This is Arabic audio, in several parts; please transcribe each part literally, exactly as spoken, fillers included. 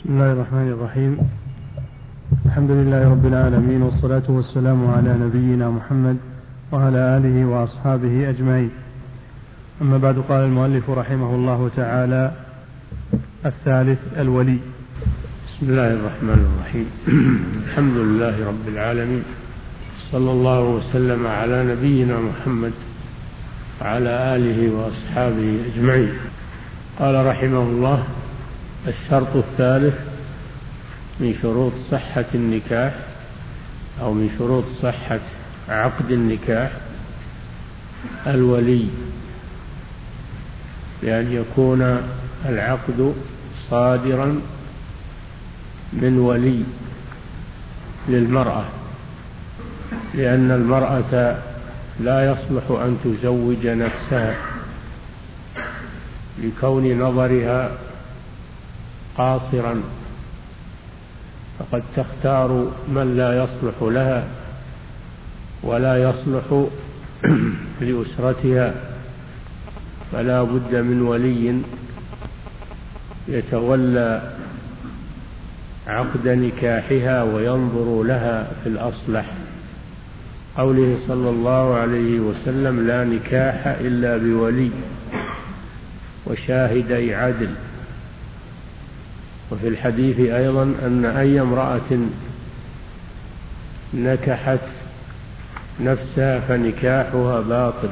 بسم الله الرحمن الرحيم. الحمد لله رب العالمين، والصلاة والسلام على نبينا محمد وعلى آله وأصحابه أجمعين. أما بعد، قال المؤلف رحمه الله تعالى: الثالث الولي. بسم الله الرحمن الرحيم. الحمد لله رب العالمين، صلى الله وسلم على نبينا محمد وعلى آله وأصحابه أجمعين. قال رحمه الله: الشرط الثالث من شروط صحة النكاح أو من شروط صحة عقد النكاح الولي، بأن يكون العقد صادرا من ولي للمرأة، لأن المرأة لا يصلح أن تزوج نفسها لكون نظرها قاصرا، فقد تختار من لا يصلح لها ولا يصلح لأسرتها، فلا بد من ولي يتولى عقد نكاحها وينظر لها في الأصلح. قوله صلى الله عليه وسلم: لا نكاح إلا بولي وشاهدي عدل. وفي الحديث أيضا أن أي امرأة نكحت نفسها فنكاحها باطل،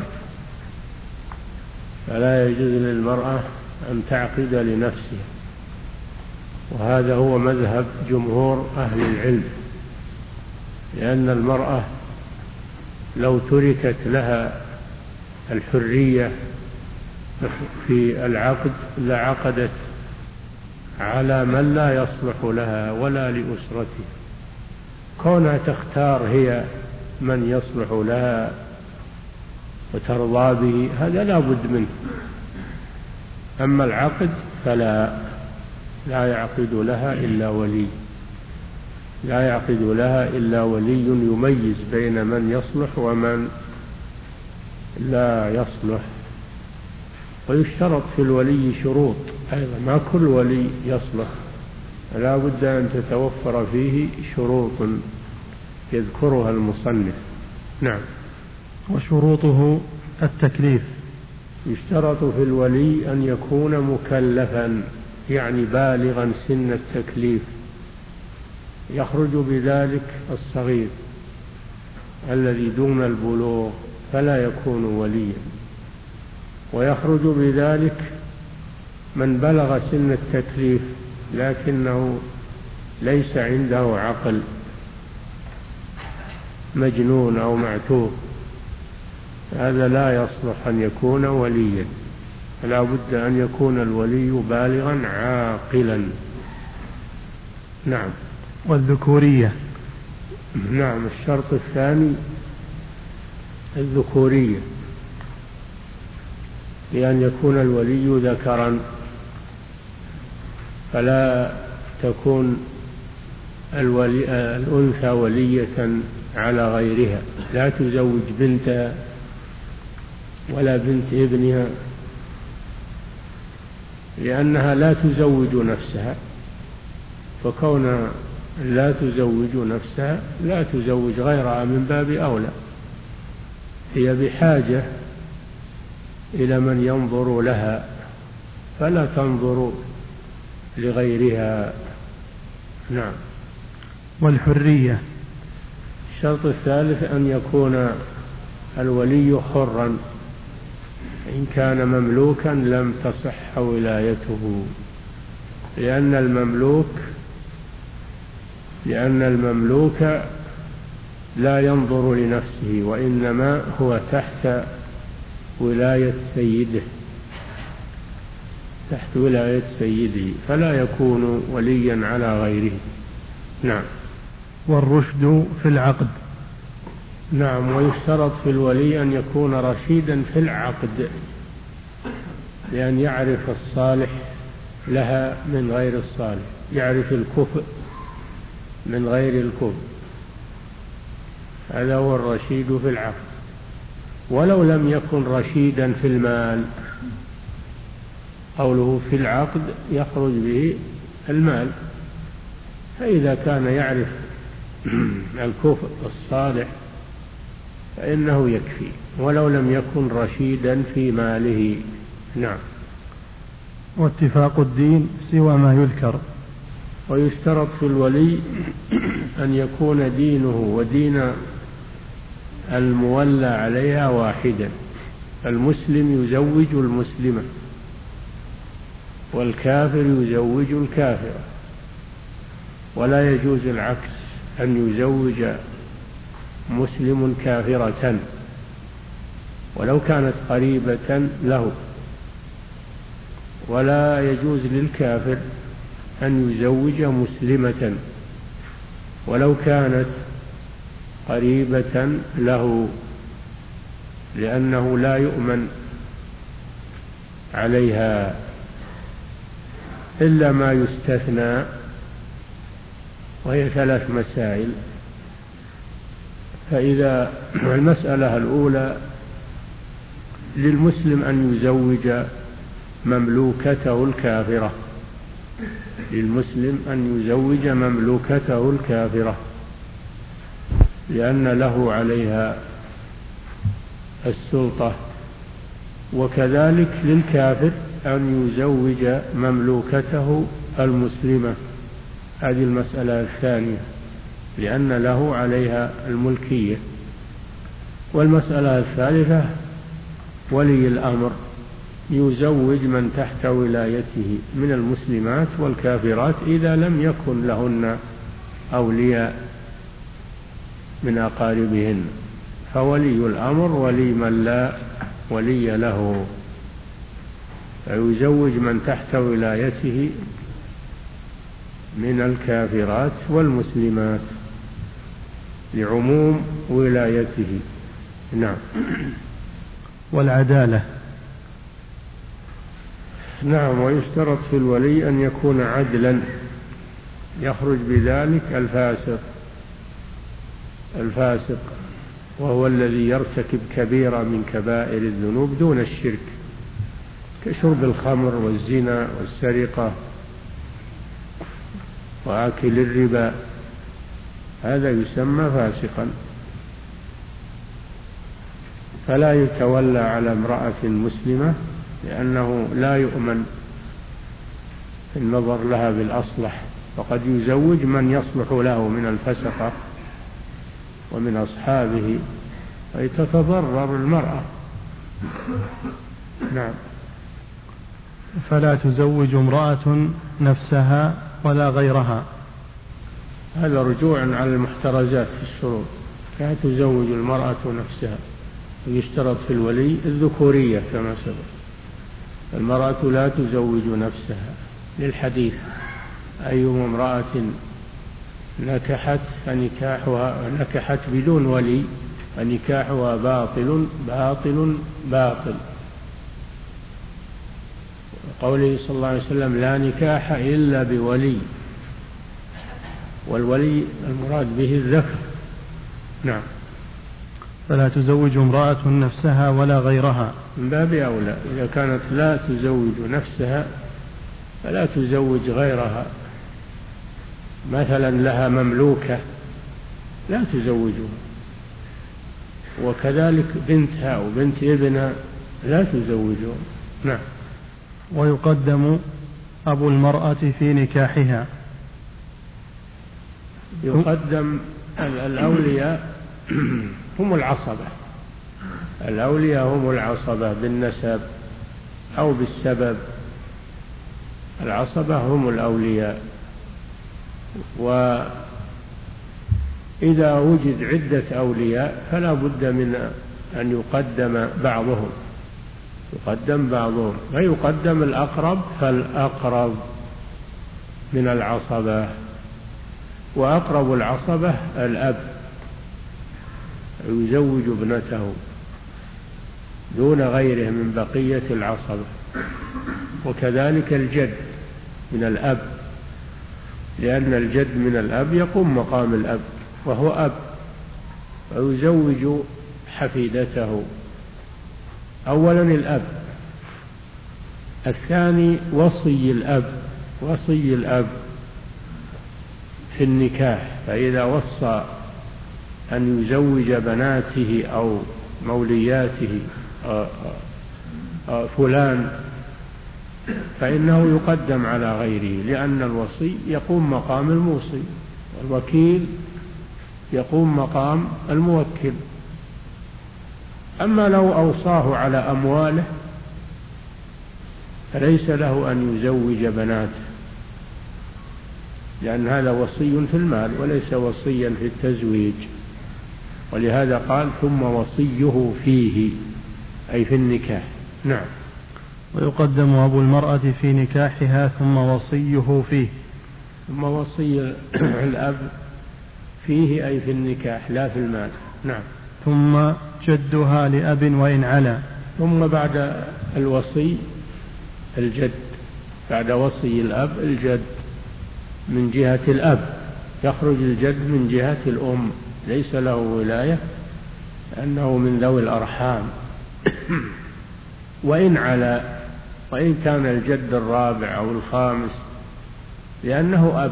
فلا يجوز للمرأة أن تعقد لنفسها، وهذا هو مذهب جمهور أهل العلم، لأن المرأة لو تركت لها الحرية في العقد لعقدت على من لا يصلح لها ولا لأسرتها. كونها تختار هي من يصلح لها وترضى به، هذا لا بد منه. أما العقد فلا لا يعقد لها إلا ولي لا يعقد لها إلا ولي يميز بين من يصلح ومن لا يصلح. ويشترط في الولي شروط أيضا، ما كل ولي يصلح، لا بد أن تتوفر فيه شروط يذكرها المصنف. نعم. وشروطه التكليف. يشترط في الولي أن يكون مكلفا، يعني بالغا سن التكليف، يخرج بذلك الصغير الذي دون البلوغ فلا يكون وليا، ويخرج بذلك من بلغ سن التكليف لكنه ليس عنده عقل، مجنون أو معتوه، هذا لا يصلح أن يكون وليا، فلا بد أن يكون الولي بالغا عاقلا. نعم. والذكورية. نعم. الشرط الثاني الذكورية، بأن يكون الولي ذكرا، فلا تكون الولي الأنثى ولية على غيرها، لا تزوج بنتها ولا بنت ابنها، لأنها لا تزوج نفسها، فكون لا تزوج نفسها لا تزوج غيرها من باب أولى. هي بحاجة إلى من ينظر لها، فلا تنظر لغيرها. نعم. والحرية. الشرط الثالث أن يكون الولي حرا، إن كان مملوكا لم تصح ولايته، لأن المملوك لأن المملوك لا ينظر لنفسه، وإنما هو تحت ولاية سيده تحت ولاية سيده فلا يكون وليا على غيره. نعم. والرشد في العقد. نعم. ويشترط في الولي أن يكون رشيدا في العقد، لأن يعرف الصالح لها من غير الصالح، يعرف الكفء من غير الكفء، هذا هو الرشيد في العقد. ولو لم يكن رشيدا في المال، قوله في العقد يخرج به المال، فإذا كان يعرف الكفر الصالح فإنه يكفي ولو لم يكن رشيدا في ماله. نعم. واتفاق الدين سوى ما يذكر. ويشترط في الولي أن يكون دينه ودين المولى عليها واحدا. المسلم يزوج المسلمة والكافر يزوج الكافرة، ولا يجوز العكس، أن يزوج مسلم كافرة ولو كانت قريبة له، ولا يجوز للكافر أن يزوج مسلمة ولو كانت قريبة له، لأنه لا يؤمن عليها إلا ما يستثنى، وهي ثلاث مسائل. فإذا المسألة الأولى للمسلم أن يزوج مملوكته الكافرة، للمسلم أن يزوج مملوكته الكافرة لأن له عليها السلطة، وكذلك للكافر أن يزوج مملوكته المسلمة، هذه المسألة الثانية لأن له عليها الملكية. والمسألة الثالثة ولي الأمر يزوج من تحت ولايته من المسلمات والكافرات إذا لم يكن لهن أولياء من أقاربهن، فولي الأمر ولي من لا ولي له، فيزوج من تحت ولايته من الكافرات والمسلمات لعموم ولايته. نعم. والعدالة. نعم. ويشترط في الولي أن يكون عدلا، يخرج بذلك الفاسق الفاسق وهو الذي يرتكب كبيرة من كبائر الذنوب دون الشرك، كشرب الخمر والزنا والسرقة وآكل الربا، هذا يسمى فاسقا. فلا يتولى على امرأة مسلمة لأنه لا يؤمن النظر لها بالأصلح، فقد يزوج من يصلح له من الفسقة ومن أصحابه فيتضرر المرأة. نعم. فلا تزوج امرأة نفسها ولا غيرها. هذا رجوع على المحترزات في الشروط. لا تزوج المرأة نفسها، ويشترط في الولي الذكورية كما سبق. المرأة لا تزوج نفسها للحديث: أيما امرأة نكحت فنكاحها نكحت بدون ولي فنكاحها باطل باطل باطل. قوله صلى الله عليه وسلم: لا نكاح إلا بولي، والولي المراد به الذكر. نعم. فلا تزوج امرأة نفسها ولا غيرها. من باب أولى إذا كانت لا تزوج نفسها فلا تزوج غيرها، مثلا لها مملوكة لا تزوجها، وكذلك بنتها وبنت ابنها لا تزوجها. نعم. ويقدم أبو المرأة في نكاحها. يقدم الأولياء هم العصبة، الأولياء هم العصبة بالنسب أو بالسبب، العصبة هم الأولياء. وإذا وجد عدة أولياء فلا بد من أن يقدم بعضهم يقدم بعضهم ويقدم الأقرب فالأقرب من العصبة، وأقرب العصبة الأب يزوج ابنته دون غيره من بقية العصبة، وكذلك الجد من الأب، لأن الجد من الأب يقوم مقام الأب وهو أب، ويزوج حفيدته. أولا الأب، الثاني وصي الأب وصي الأب في النكاح، فإذا وصى أن يزوج بناته أو مولياته فلان فإنه يقدم على غيره، لأن الوصي يقوم مقام الموصي، والوكيل يقوم مقام الموكل. أما لو أوصاه على أمواله فليس له أن يزوج بناته، لأن هذا وصي في المال وليس وصيا في التزويج. ولهذا قال ثم وصيه فيه، أي في النكاح. نعم. ويقدم أبو المرأة في نكاحها ثم وصيه فيه. ثم وصي الأب فيه أي في النكاح لا في المال. نعم. ثم جدها لأب وإن علا. ثم بعد الوصي الجد، بعد وصي الأب الجد من جهة الأب، يخرج الجد من جهة الأم، ليس له ولاية لأنه من ذوي الأرحام. وإن علا، وإن كان الجد الرابع أو الخامس، لأنه أب،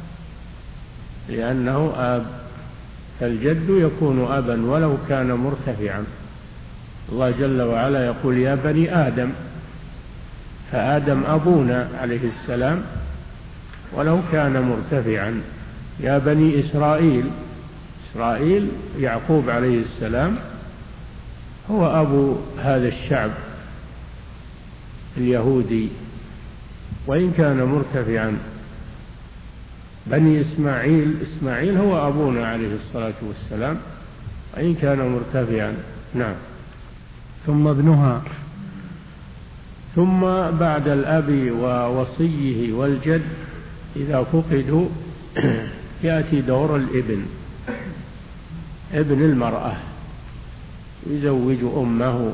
لأنه أب، فالجد يكون أبا ولو كان مرتفعا. الله جل وعلا يقول يا بني آدم، فآدم أبونا عليه السلام ولو كان مرتفعا. يا بني إسرائيل، إسرائيل يعقوب عليه السلام هو أبو هذا الشعب اليهودي وإن كان مرتفعا. بني إسماعيل، إسماعيل هو أبونا عليه الصلاة والسلام وإن كان مرتفعا. نعم. ثم ابنها. ثم بعد الأب ووصيه والجد إذا فقدوا يأتي دور الابن، ابن المرأة يزوج أمه،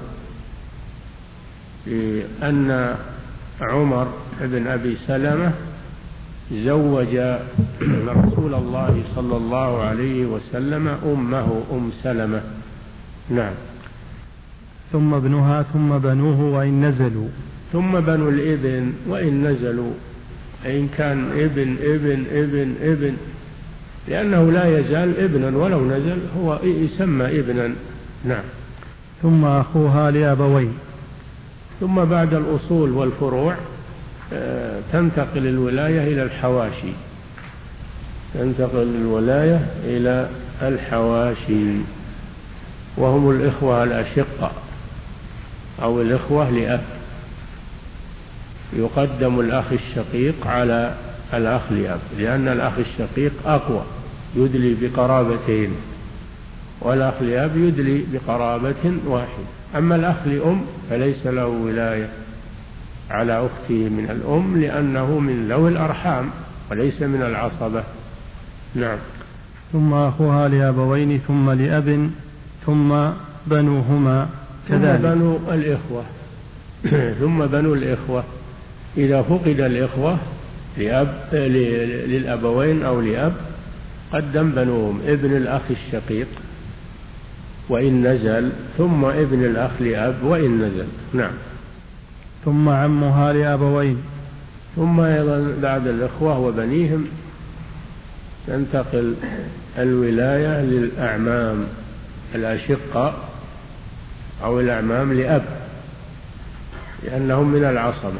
لأن عمر بن أبي سلمة زوج رسول الله صلى الله عليه وسلم أمه أم سلمة. نعم. ثم ابنها ثم بنوه وإن نزلوا. ثم بنو الابن وإن نزلوا، إن كان ابن ابن ابن ابن، لأنه لا يزال ابنا ولو نزل هو يسمى ابنا. نعم. ثم أخوها لأبوين. ثم بعد الأصول والفروع تنتقل الولاية إلى الحواشي، تنتقل الولاية إلى الحواشي، وهم الإخوة الأشقة أو الإخوة لأب. يقدم الأخ الشقيق على الأخ لأب، لأن الأخ الشقيق أقوى، يدلي بقرابتين، والأخ لأب يدلي بقرابة واحدة. أما الأخ لأم فليس له ولاية على أخته من الأم، لأنه من ذوي الأرحام وليس من العصبة. نعم. ثم أخوها لأبوين ثم لأب ثم بنوهما كذلك. ثم بنو الإخوة ثم بنو الإخوة إذا فقد الإخوة لأب للأبوين أو لأب قدم بنوهم، ابن الأخ الشقيق وإن نزل، ثم ابن الأخ لأب وإن نزل. نعم. ثم عمها لأبوين. ثم أيضا بعد الإخوة وبنيهم تنتقل الولاية للأعمام الأشقة أو الأعمام لأب، لأنهم من العصبة.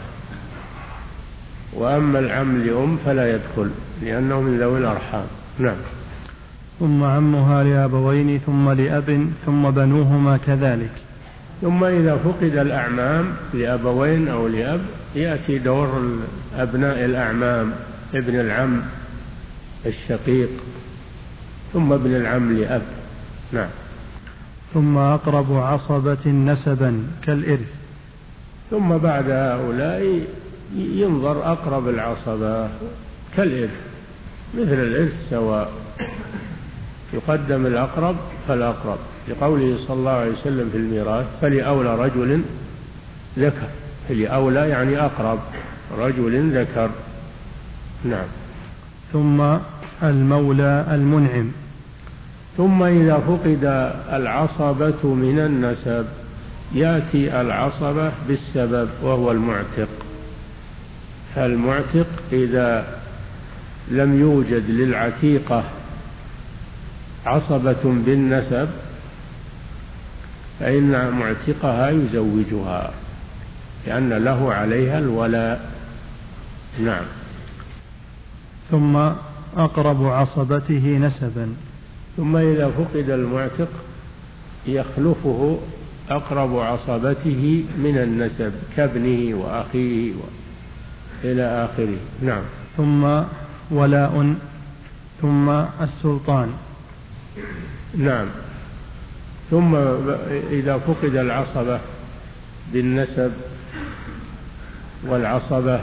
وأما العم لأم فلا يدخل لأنه من ذوي الأرحام. نعم. ثم عمها لأبوين ثم لأب ثم بنوهما كذلك. ثم إذا فقد الأعمام لأبوين أو لأب يأتي دور أبناء الأعمام، ابن العم الشقيق ثم ابن العم لأب. نعم. ثم أقرب عصبة نسبا كالإرث. ثم بعد هؤلاء ينظر أقرب العصبة كالإرث، مثل الإرث سواء، يقدم الأقرب فالأقرب، لقوله صلى الله عليه وسلم في الميراث فلأولى رجل ذكر، فلأولى يعني أقرب رجل ذكر. نعم. ثم المولى المنعم. ثم إذا فقد العصبة من النسب يأتي العصبة بالسبب وهو المعتق. فالمعتق إذا لم يوجد للعتيقة عصبة بالنسب فإن معتقها يزوجها لأن له عليها الولاء. نعم. ثم أقرب عصبته نسبا. ثم إذا فقد المعتق يخلفه أقرب عصبته من النسب كابنه وأخيه إلى آخره. نعم. ثم ولاء ثم السلطان. نعم. ثم إذا فقد العصبة بالنسب والعصبة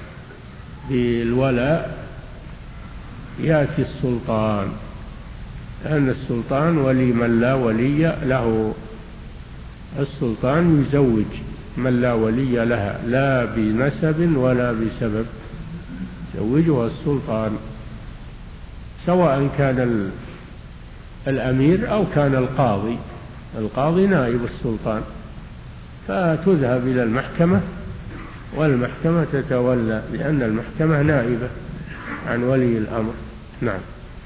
بالولاء يأتي السلطان، لأن السلطان ولي من لا ولي له. السلطان يزوج من لا ولي لها لا بنسب ولا بسبب، يزوجها السلطان سواء كان الأمير أو كان القاضي. القاضي نائب السلطان، فتذهب إلى المحكمة والمحكمة تتولى، لأن المحكمة نائبة عن ولي الأمر. نعم.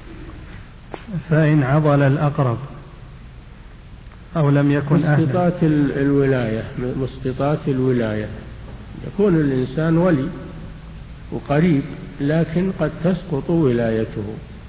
فإن عضل الأقرب أو لم يكن أهلا. مسقطات الولاية مسقطات الولاية يكون الإنسان ولي وقريب، لكن قد تسقط ولايته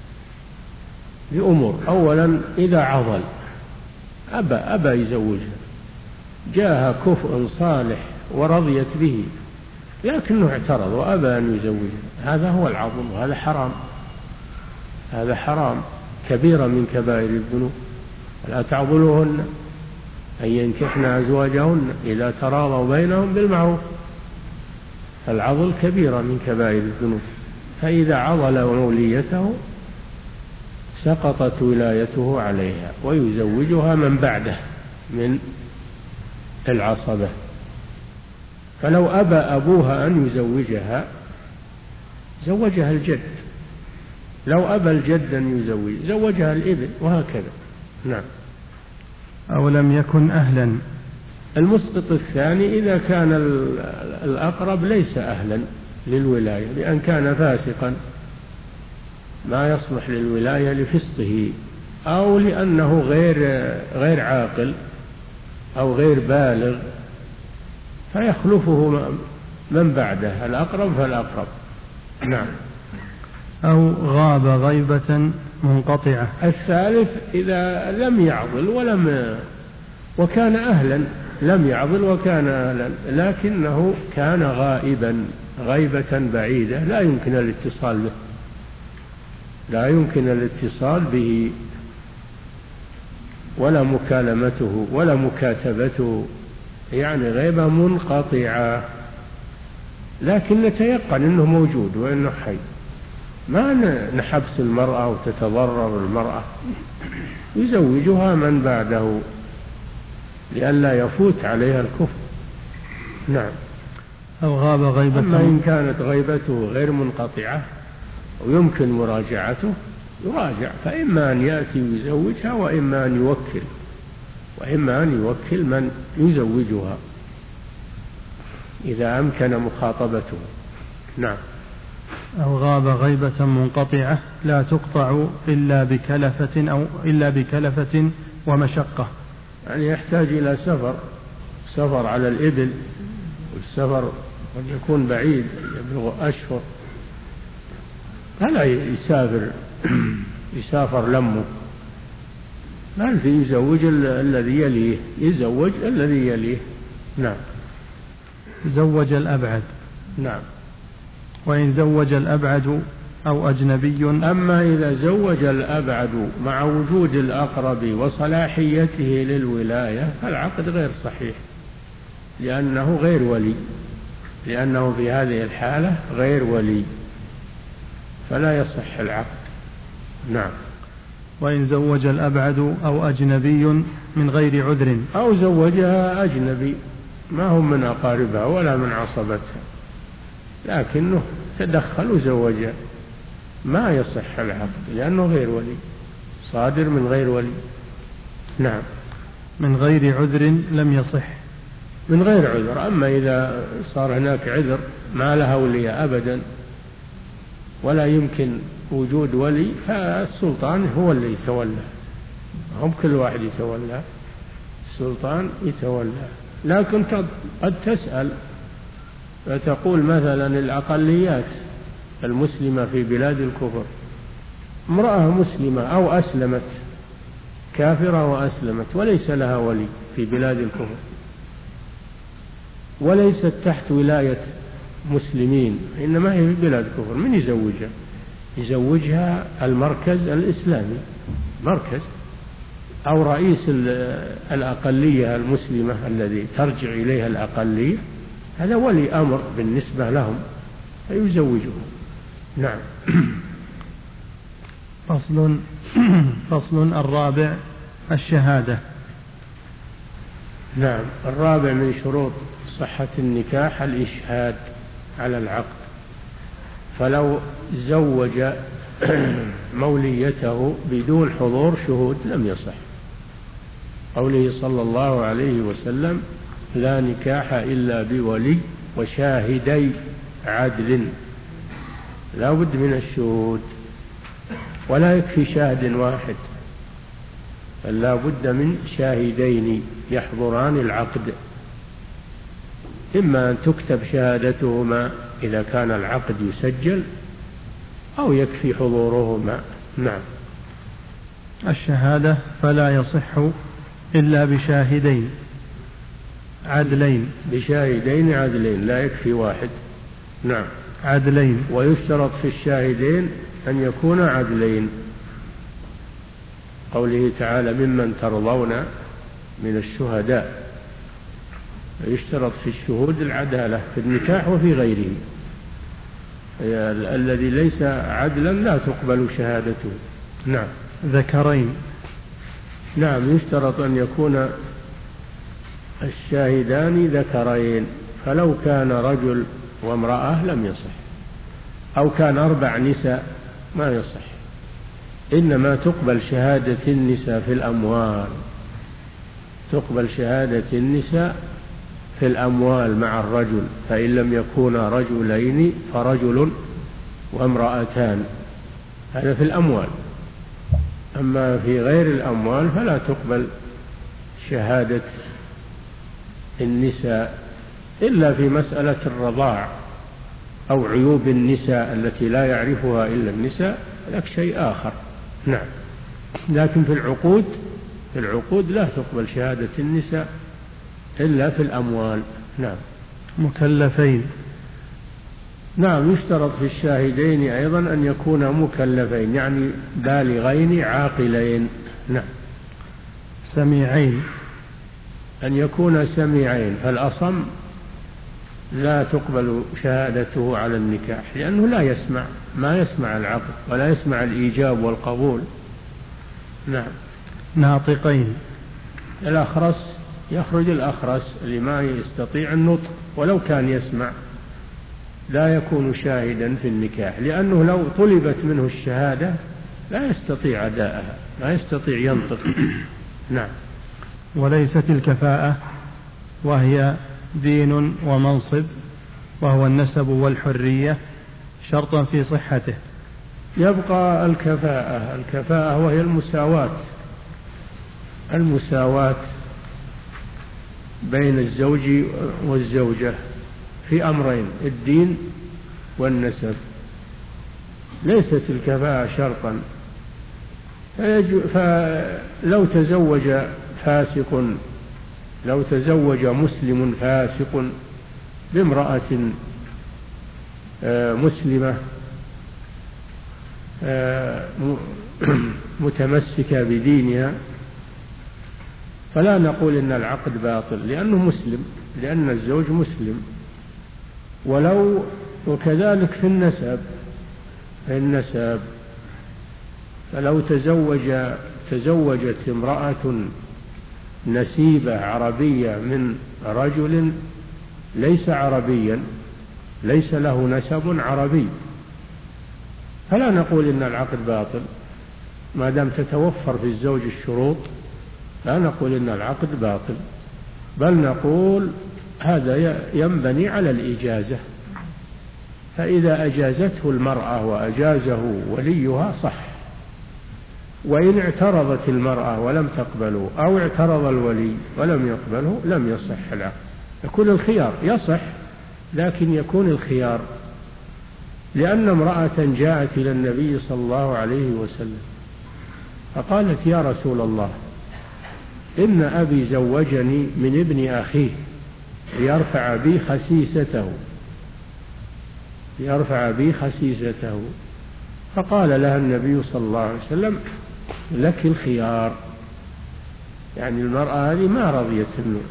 بأمور. أولا إذا عضل أبى أبى يزوجها، جاءها كفء صالح ورضيت به لكنه اعترض وأبى أن يزوجها، هذا هو العضل، وهذا حرام. هذا حرام كبيرة من كبائر الذنوب. لا تعضلوهن أن ينكحن أزواجهن إذا تراضوا بينهم بالمعروف. العضل كبيرة من كبائر الذنوب، فإذا عضل موليته سقطت ولايته عليها ويزوجها من بعده من العصبة. فلو أبى أبوها أن يزوجها زوجها الجد، لو أبى الجد أن يزوج زوجها الابن، وهكذا. نعم. أو لم يكن أهلا. المسقط الثاني إذا كان الأقرب ليس أهلا للولاية، لأن كان فاسقا ما يصلح للولاية لفسقه، أو لأنه غير غير عاقل أو غير بالغ، فيخلفه من بعده الأقرب فالأقرب. نعم. أو غاب غيبة منقطعة. الثالث إذا لم يعضل ولم وكان أهلا، لم يعضل وكان أهلا لكنه كان غائبا غيبة بعيدة لا يمكن الاتصال به، لا يمكن الاتصال به ولا مكالمته ولا مكاتبته، يعني غيبة منقطعة، لكن نتيقن أنه موجود وأنه حي. ما نحبس المرأة وتتضرر المرأة، يزوجها من بعده لئلا يفوت عليها الكفر. نعم. أو غاب غيبة. أما إن كانت غيبته غير منقطعة ويمكن مراجعته يراجع، فإما أن يأتي ويزوجها وإما أن يوكل وإما أن يوكل من يزوجها إذا أمكن مخاطبته. نعم. أو غاب غيبة منقطعة لا تقطع إلا بكلفة أو إلا بكلفة ومشقة، يعني يحتاج إلى سفر سفر على الإبل، والسفر قد يكون بعيد يبلغ أشهر، فلا يسافر يسافر لمه، بل يزوج الذي يليه يزوج الذي يليه. نعم. زوج الأبعد. نعم. وإن زوج الأبعد أو أجنبي. أما إذا زوج الأبعد مع وجود الأقرب وصلاحيته للولاية فالعقد غير صحيح، لأنه غير ولي، لأنه في هذه الحالة غير ولي، فلا يصح العقد. نعم. وإن زوج الأبعد أو أجنبي من غير عذر. أو زوجها أجنبي ما هم من أقاربها ولا من عصبتها، لكنه تدخل وزوجها، ما يصح العقد لأنه غير ولي، صادر من غير ولي. نعم. من غير عذر لم يصح. من غير عذر. أما إذا صار هناك عذر ما لها ولي أبدا، ولا يمكن وجود ولي، فالسلطان هو اللي يتولى، هم كل واحد يتولى، السلطان يتولى. لكن قد تسأل فتقول مثلا الأقليات المسلمة في بلاد الكفر، امرأة مسلمة أو أسلمت، كافرة وأسلمت وليس لها ولي في بلاد الكفر، وليست تحت ولاية مسلمين، إنما هي في بلاد كفر، من يزوجها؟ يزوجها المركز الإسلامي، مركز أو رئيس الأقلية المسلمة الذي ترجع إليها الأقلية، هذا ولي أمر بالنسبة لهم فيزوجهم. نعم. فصل فصل الرابع الشهادة. نعم. الرابع من شروط صحة النكاح الإشهاد على العقد، فلو زوج موليته بدون حضور شهود لم يصح، قوله صلى الله عليه وسلم: لا نكاح إلا بولي وشاهدي عدل، لا بد من الشهود، ولا يكفي شاهد واحد، بل لا بد من شاهدين يحضران العقد، إما أن تكتب شهادتهما إذا كان العقد يسجل، أو يكفي حضورهما. نعم. الشهادة فلا يصح إلا بشاهدين عدلين، بشاهدين عدلين، لا يكفي واحد. نعم. عدلين. ويشترط في الشاهدين أن يكون عدلين، قوله تعالى: ممن ترضون من الشهداء، يشترط في الشهود العدالة في النكاح وفي غيره، الذي ليس عدلا لا تقبل شهادته. نعم. ذكرين. نعم. يشترط أن يكون الشاهدان ذكرين، فلو كان رجل وامرأة لم يصح، أو كان أربع نساء ما يصح، إنما تقبل شهادة النساء في الأموال، تقبل شهادة النساء في الأموال مع الرجل، فإن لم يكونا رجلين فرجل وامرأتان، هذا في الأموال. أما في غير الأموال فلا تقبل شهادة النساء إلا في مسألة الرضاع أو عيوب النساء التي لا يعرفها إلا النساء، لك شيء آخر. نعم. لكن في العقود في العقود لا تقبل شهادة النساء إلا في الأموال. نعم. مكلفين. نعم. يشترط في الشاهدين أيضا أن يكونا مكلفين، يعني بالغين عاقلين. نعم. سميعين. أن يكون سميعين، فالأصم لا تقبل شهادته على النكاح لأنه لا يسمع، ما يسمع العقد ولا يسمع الإيجاب والقبول. نعم. ناطقين. الأخرس، يخرج الأخرس اللي ما يستطيع النطق ولو كان يسمع، لا يكون شاهدا في النكاح، لأنه لو طلبت منه الشهادة لا يستطيع أداءها، لا يستطيع ينطق. نعم. وليست الكفاءة وهي دين ومنصب وهو النسب والحرية شرطا في صحته. يبقى الكفاءة، الكفاءة وهي المساواة، المساواة بين الزوج والزوجة في أمرين: الدين والنسب. ليست الكفاءة شرطا، فلو تزوج فاسق، لو تزوج مسلم فاسق بامرأة مسلمة متمسكة بدينها، فلا نقول إن العقد باطل لأنه مسلم، لأن الزوج مسلم. ولو وكذلك في النسب، في النسب فلو تزوج تزوجت امرأة نسيبة عربية من رجل ليس عربيا، ليس له نسب عربي، فلا نقول إن العقد باطل ما دام تتوفر في الزوج الشروط، لا نقول إن العقد باطل، بل نقول هذا ينبني على الإجازة، فإذا أجازته المرأة وأجازه وليها صح، وإن اعترضت المرأة ولم تقبله أو اعترض الولي ولم يقبله لم يصح العقد. يكون الخيار، يصح لكن يكون الخيار. لأن امرأة جاءت إلى النبي صلى الله عليه وسلم فقالت: يا رسول الله، إن أبي زوجني من ابن أخيه ليرفع بي خسيسته ليرفع بي خسيسته فقال لها النبي صلى الله عليه وسلم: لك الخيار. يعني المرأة هذه ما رضيت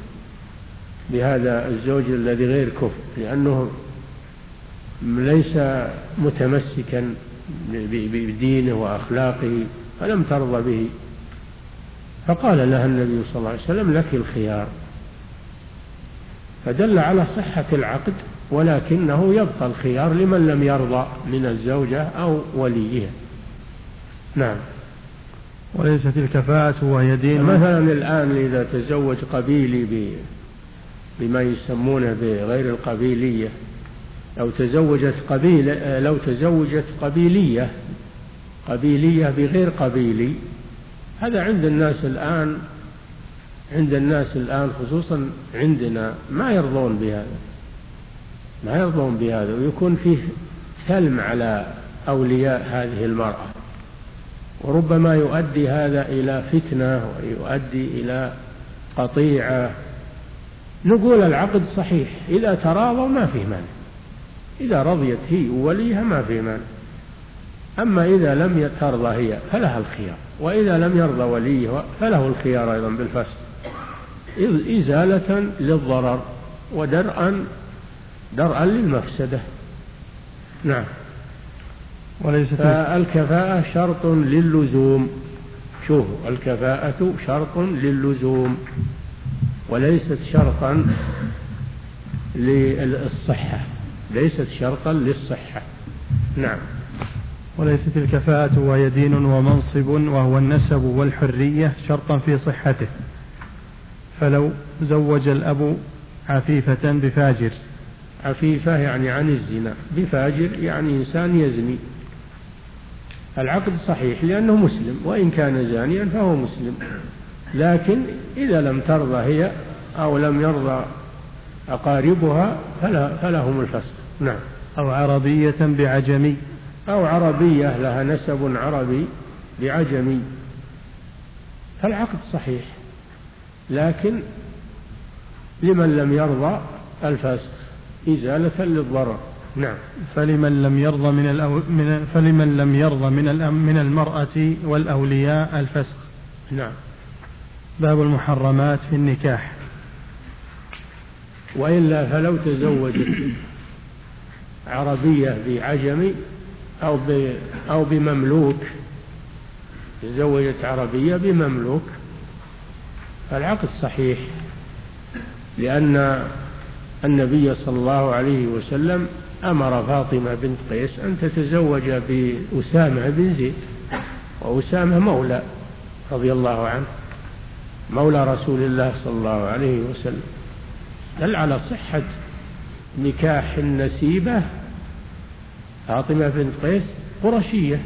بهذا الزوج الذي غير كفء، لأنه ليس متمسكا بدينه وأخلاقه، فلم ترضى به، فقال لها النبي صلى الله عليه وسلم: لك الخيار. فدل على صحة العقد، ولكنه يبقى الخيار لمن لم يرضى من الزوجة أو وليها. نعم. وليست الكفاءة وهي دين. مثلا الآن إذا تزوج قبيلي بما يسمونه بغير القبيلية، لو تزوجت قبيلة لو تزوجت قبيلية قبيلية بغير قبيلي، هذا عند الناس الآن عند الناس الآن خصوصا عندنا ما يرضون بهذا ما يرضون بهذا ويكون فيه ثلم على أولياء هذه المرأة، وربما يؤدي هذا إلى فتنة ويؤدي إلى قطيعة. نقول العقد صحيح إذا تراضوا ما فيه مانع، إذا رضيت هي ووليها ما فيه مانع. أما إذا لم ترضى هي فلها الخيار، وإذا لم يرضى وليها فله الخيار أيضا بالفسخ، إزالة للضرر ودرءا درءا للمفسدة. نعم. وليست الكفاءة شرط للزوم. شوفوا، الكفاءة شرط للزوم وليست شرطا للصحة، ليست شرطا للصحة. نعم. وليست الكفاءة وهي دين ومنصب وهو النسب والحرية شرطا في صحته، فلو زوج الأب عفيفة بفاجر. عفيفة يعني عن الزنا، بفاجر يعني إنسان يزني، العقد صحيح لأنه مسلم، وإن كان زانيا فهو مسلم. لكن إذا لم ترضى هي أو لم يرضى أقاربها فلهم الفسخ. نعم. أو عربية بعجمي. أو عربية لها نسب عربي بعجمي، فالعقد صحيح لكن لمن لم يرضى الفسخ إزالة للضرر. نعم. فلمن لم يرضى من الأو... من فلمن لم يرضى من الأم... من المرأة والأولياء الفسخ. نعم. باب المحرمات في النكاح. وإلا فلو تزوجت عربية بعجمي أو ب... أو بمملوك، تزوجت عربية بمملوك، فالعقد صحيح، لأن النبي صلى الله عليه وسلم أمر فاطمة بنت قيس أن تتزوج بأسامة بن زيد، وأسامة مولى رضي الله عنه، مولى رسول الله صلى الله عليه وسلم. دل على صحة نكاح النسيبة. فاطمة بنت قيس قرشية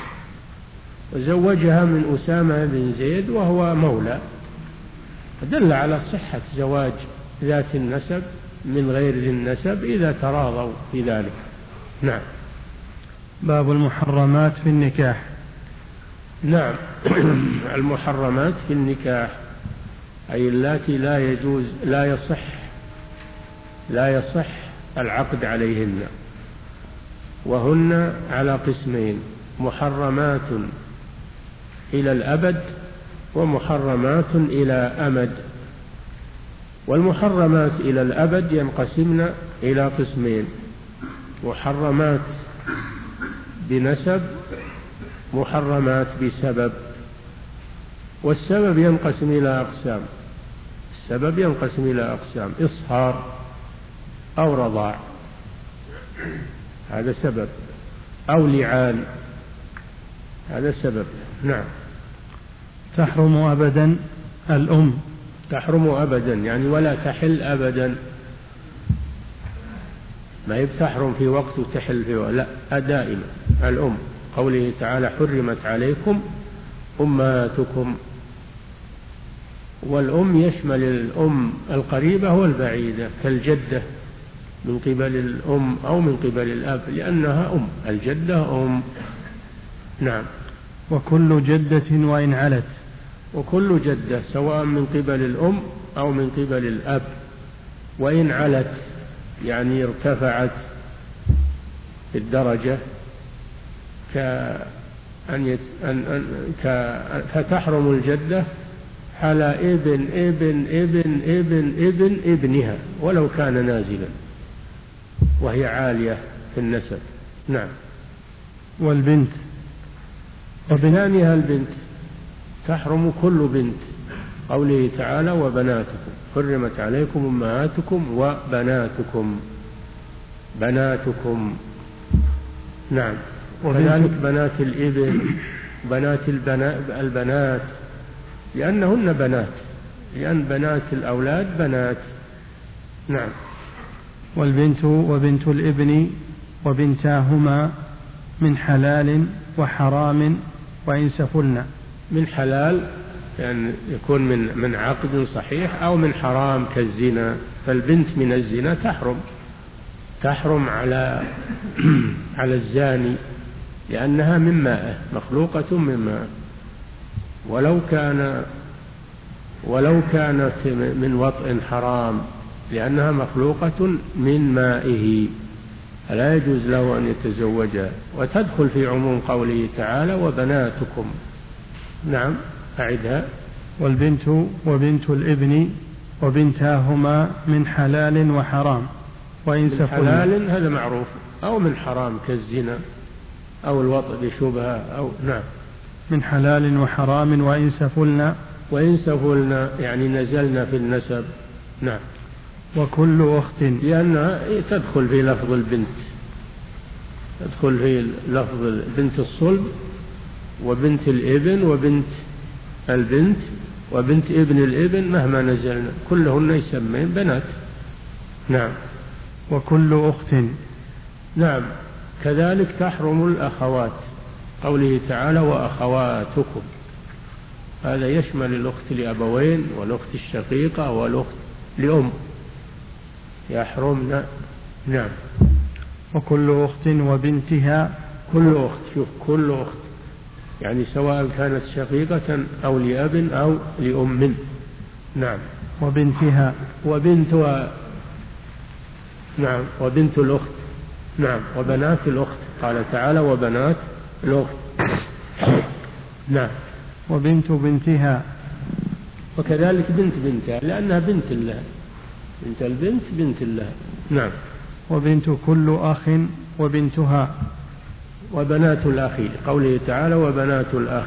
وزوجها من أسامة بن زيد وهو مولى، دل على صحة زواج ذات النسب من غير ذي النسب إذا تراضوا في ذلك. نعم. باب المحرمات في النكاح. نعم. المحرمات في النكاح أي اللاتي لا يجوز لا يصح لا يصح العقد عليهن، وهن على قسمين: محرمات إلى الأبد ومحرمات إلى أمد. والمحرمات إلى الأبد ينقسمن إلى قسمين: محرمات بنسب، محرمات بسبب. والسبب ينقسم إلى أقسام السبب ينقسم إلى أقسام: إصهار أو رضاع، هذا سبب، أو لعان، هذا سبب. نعم. تحرم أبدا الأم. تحرم أبدا يعني ولا تحل أبدا. ما هي بتحرم في وقت وتحل في وقت، لا دائما. الأم قوله تعالى حرمت عليكم أمهاتكم، والأم يشمل الأم القريبة والبعيدة كالجدة من قبل الأم أو من قبل الأب، لأنها أم، الجدة أم. نعم. وكل جدة وإن علت، وكل جدة سواء من قبل الأم أو من قبل الأب، وإن علت يعني ارتفعت في الدرجة كأن يت... أن... أن... ك... فتحرم الجدة على ابن ابن ابن ابن ابن ابنها ولو كان نازلا وهي عالية في النسب. نعم. والبنت وبنانها البنت تحرم كل بنت، قوله تعالى وبناتكم حرمت عليكم أمهاتكم وبناتكم بناتكم. نعم. وكذلك بنات الابن، بنات البنات لأنهن بنات، لأن بنات الأولاد بنات. نعم. والبنت وبنت الابن وبنتاهما من حلال وحرام وإن سفلنا. من حلال يعني يكون من من عقد صحيح، أو من حرام كالزنا، فالبنت من الزنا تحرم تحرم على على الزاني لأنها من ماء، مخلوقة من ماء، ولو كان ولو كانت من وطء حرام لأنها مخلوقة من مائه، فلا يجوز له أن يتزوجها، وتدخل في عموم قوله تعالى وبناتكم. نعم. أعدها. والبنت وبنت الابن وبنتاهما من حلال وحرام وإن سفلنا. حلال هذا معروف، أو من حرام كالزنا أو الوطء بشبهة أو. نعم. من حلال وحرام وإن سفلنا. وإن سفلنا يعني نزلنا في النسب. نعم. وكل أخت، لأنها تدخل في لفظ البنت، تدخل في لفظ بنت الصلب وبنت الابن وبنت البنت وبنت ابن الابن، مهما نزلنا كلهن يسمين بنات. نعم. وكل أخت. نعم. كذلك تحرم الأخوات، قوله تعالى وأخواتكم، هذا يشمل الأخت لأبوين والأخت الشقيقة والأخت لأم يحرمن. نعم. وكل أخت وبنتها. كل أخت، شوف كل أخت يعني سواء كانت شقيقة أو لأب أو لأم. نعم. وبنتها. وبنتها. نعم. وبنت الأخت. نعم. وبنات الأخت، قال تعالى وبنات الأخت. نعم. وبنت بنتها. وكذلك بنت بنتها لأنها بنت لها، بنت البنت بنت لها. نعم. وبنت كل أخ وبنتها. وبنات الأخ، قوله تعالى وبنات الأخ،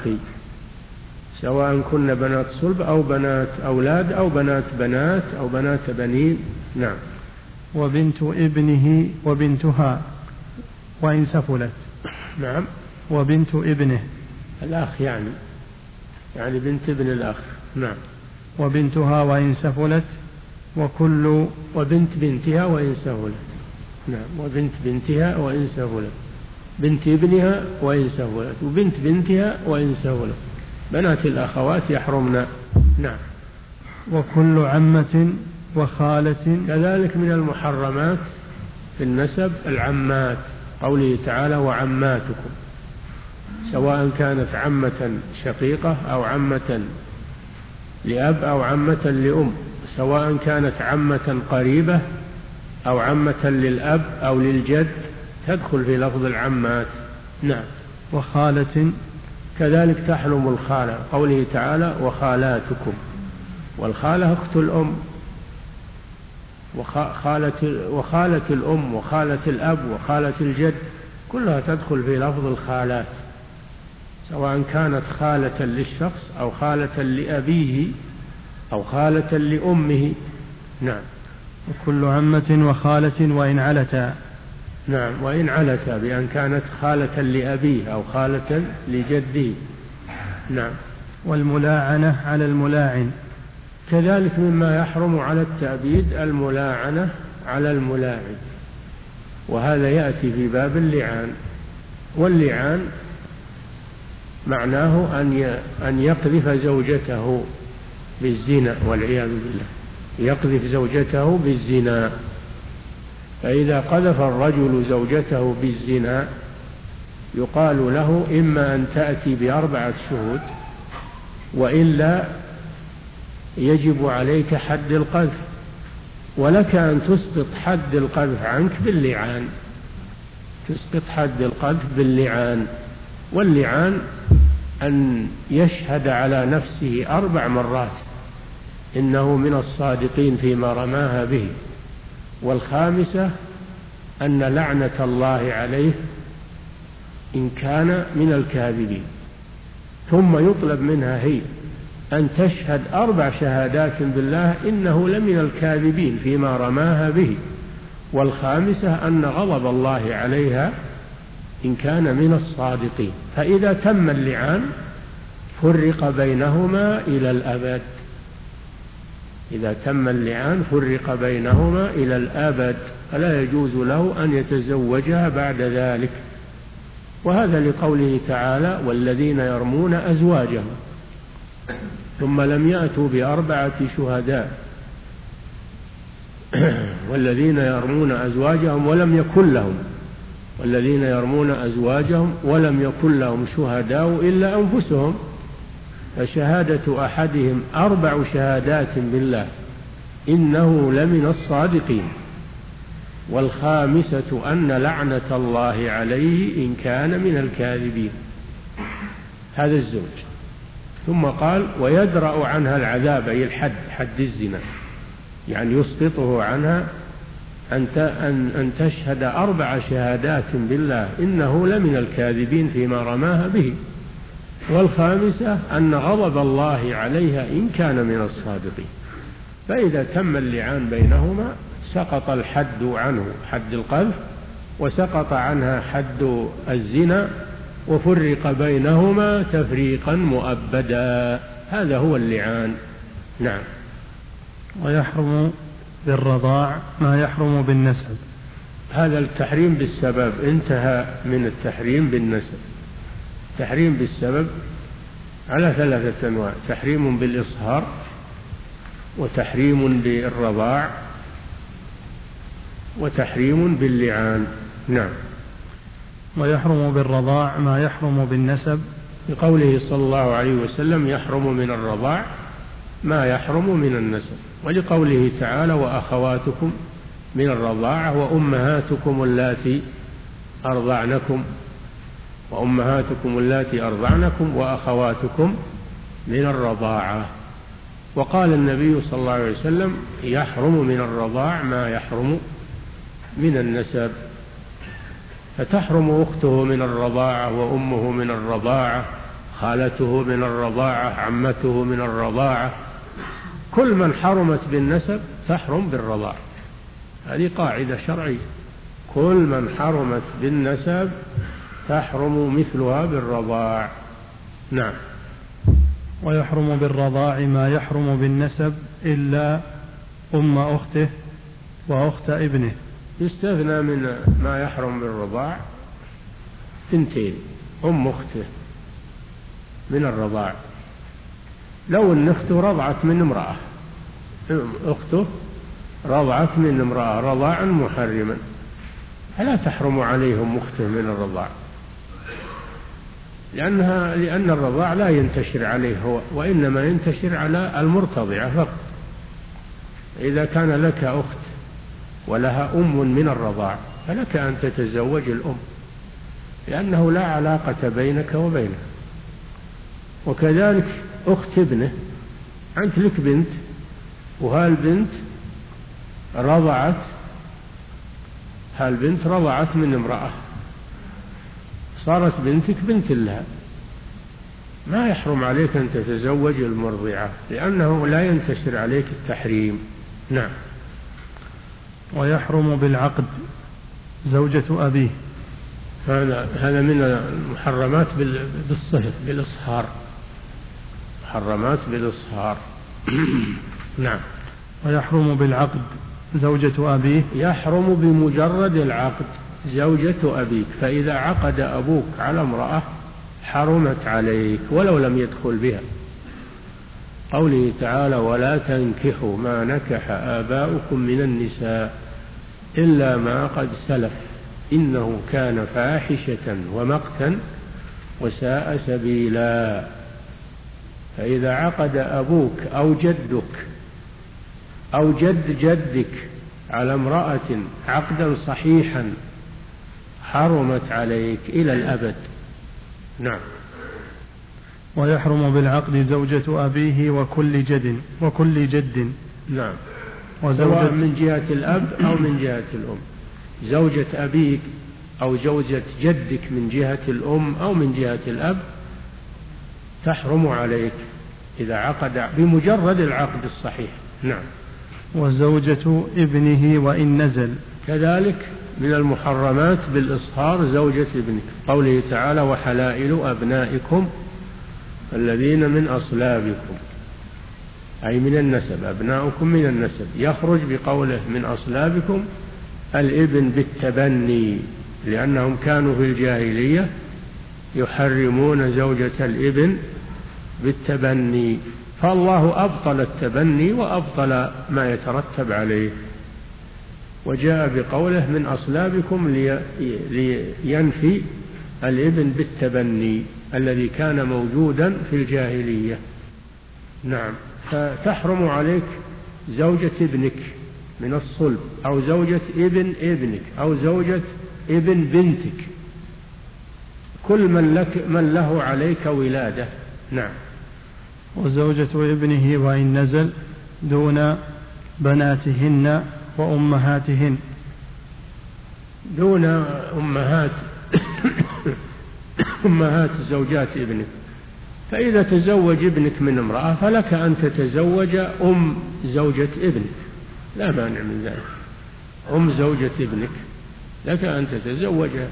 سواء كن بنات صلب أو بنات أولاد أو بنات بنات أو بنات بنين. نعم. وبنت ابنه وبنتها وإن سفلت. نعم. وبنت ابنه الأخ يعني يعني بنت ابن الأخ. نعم. وبنتها وإن سفلت. وكل. وبنت بنتها وإن سفلت. نعم. وبنت بنتها وإن سفلت، بنت ابنها وإن سفلت، وبنت بنتها وإن سفلت. بنات الأخوات يحرمن. نعم. وكل عمة وخالة. كذلك من المحرمات في النسب العمات، قوله تعالى وعماتكم، سواء كانت عمة شقيقة أو عمة لأب أو عمة لأم، سواء كانت عمة قريبة أو عمة للأب أو للجد، تدخل في لفظ العمات. نعم. وخالة. كذلك تحرم الخالة، قوله تعالى وخالاتكم، والخالة أخت الأم، وخالة, وخالة الأم وخالة الأب وخالة الجد، كلها تدخل في لفظ الخالات، سواء كانت خالة للشخص أو خالة لأبيه أو خالة لأمه. نعم. وكل عمة وخالة وإن علتا. نعم. وإن علتا، بأن كانت خالة لأبيه أو خالة لجده. نعم. والملاعنة على الملاعن. كذلك مما يحرم على التأبيد الملاعنة على الملاعن، وهذا يأتي في باب اللعان. واللعان معناه أن يقذف زوجته بالزنا والعياذ بالله، يقذف زوجته بالزنا. فإذا قذف الرجل زوجته بالزنا يقال له إما أن تأتي بأربعة شهود، وإلا يجب عليك حد القذف، ولك أن تسقط حد القذف عنك باللعان، تسقط حد القذف باللعان. واللعان أن يشهد على نفسه أربع مرات إنه من الصادقين فيما رماها به، والخامسة أن لعنة الله عليه إن كان من الكاذبين. ثم يطلب منها هي أن تشهد أربع شهادات بالله إنه لمن الكاذبين فيما رماها به، والخامسة أن غضب الله عليها إن كان من الصادقين. فإذا تم اللعان فرق بينهما إلى الأبد، إذا تم اللعان فرق بينهما إلى الأبد، فلا يجوز له أن يتزوجها بعد ذلك. وهذا لقوله تعالى: والذين يرمون أزواجهم ثم لم يأتوا بأربعة شهداء والذين يرمون أزواجهم ولم يكن لهم والذين يرمون أزواجهم ولم يكن لهم شهداء إلا أنفسهم، فشهادة أحدهم أربع شهادات بالله إنه لمن الصادقين، والخامسة أن لعنة الله عليه إن كان من الكاذبين. هذا الزوج. ثم قال: ويدرأ عنها العذاب، أي الحد، حد الزنا، يعني يسقطه عنها أن أن تشهد أربع شهادات بالله إنه لمن الكاذبين فيما رماها به، والخامسة أن غضب الله عليها إن كان من الصادقين. فإذا تم اللعان بينهما سقط الحد عنه، حد القذف، وسقط عنها حد الزنا، وفرق بينهما تفريقا مؤبدا. هذا هو اللعان. نعم. ويحرم بالرضاع ما يحرم بالنسب. هذا التحريم بالسبب انتهى من التحريم بالنسب. تحريم بالسبب على ثلاثة أنواع: تحريم بالإصهار، وتحريم بالرضاع، وتحريم باللعان. نعم. ويحرم بالرضاع ما يحرم بالنسب، بقوله صلى الله عليه وسلم: يحرم من الرضاع ما يحرم من النسب. ولقوله تعالى: وأخواتكم من الرضاعة وأمهاتكم اللاتي أرضعنكم وأمهاتكم اللاتي أرضعنكم وأخواتكم من الرضاعة. وقال النبي صلى الله عليه وسلم: يحرم من الرضاع ما يحرم من النسب. فتحرم أخته من الرضاعة، وأمه من الرضاعة، خالته من الرضاعة، عمته من الرضاعة. كل من حرمت بالنسب تحرم بالرضاعة. هذه قاعدة شرعية: كل من حرمت بالنسب تحرم مثلها بالرضاع. نعم. ويحرم بالرضاع ما يحرم بالنسب إلا أم أخته وأخت ابنه. يستثنى من ما يحرم بالرضاع ثنتين: أم أخته من الرضاع، لو أن أخته رضعت من امرأة، أخته رضعت من امرأة رضاعا محرما، فلا تحرم عليهم أخته من الرضاع، لأنها لأن الرضاع لا ينتشر عليه هو، وإنما ينتشر على المرتضعة فقط. إذا كان لك أخت ولها أم من الرضاع فلك أن تتزوج الأم، لأنه لا علاقة بينك وبينها. وكذلك أخت ابنه، أنت لك بنت وهالبنت رضعت هالبنت رضعت من امرأة، صارت بنتك بنت لها، ما يحرم عليك أن تتزوج المرضعة، لأنه لا ينتشر عليك التحريم. نعم. ويحرم بالعقد زوجة أبيه. هذا هذا من المحرمات بالصهر بالإصهار، محرمات بالإصهار. نعم. ويحرم بالعقد زوجة أبيه يحرم بمجرد العقد زوجة أبيك، فإذا عقد أبوك على امرأة حرمت عليك ولو لم يدخل بها. قوله تعالى: ولا تنكحوا ما نكح آباؤكم من النساء إلا ما قد سلف إنه كان فاحشة ومقتا وساء سبيلا. فإذا عقد أبوك أو جدك أو جد جدك على امرأة عقدا صحيحا حرمت عليك إلى الأبد. نعم. ويحرم بالعقد زوجة أبيه وكل جد وكل جد. نعم. سواء من جهة الأب أو من جهة الأم. زوجة أبيك أو زوجة جدك من جهة الأم أو من جهة الأب تحرم عليك إذا عقد بمجرد العقد الصحيح. نعم. وزوجة ابنه وإن نزل. كذلك من المحرمات بالإصهار زوجة ابنك، قوله تعالى: وحلائل أبنائكم الذين من أصلابكم، أي من النسب، أبناؤكم من النسب. يخرج بقوله من أصلابكم الابن بالتبني، لأنهم كانوا في الجاهلية يحرمون زوجة الابن بالتبني، فالله أبطل التبني وأبطل ما يترتب عليه، وجاء بقوله من أصلابكم لينفي الابن بالتبني الذي كان موجودا في الجاهلية. نعم. فتحرم عليك زوجة ابنك من الصلب، أو زوجة ابن ابنك، أو زوجة ابن بنتك، كل من لك من له عليك ولادة. نعم. وزوجة ابنه وإن نزل دون بناتهن وأمهاتهن. دون أمهات أمهات زوجات ابنك. فإذا تزوج ابنك من امرأة فلك أن تتزوج أم زوجة ابنك، لا مانع من ذلك. أم زوجة ابنك لك أن تتزوجها،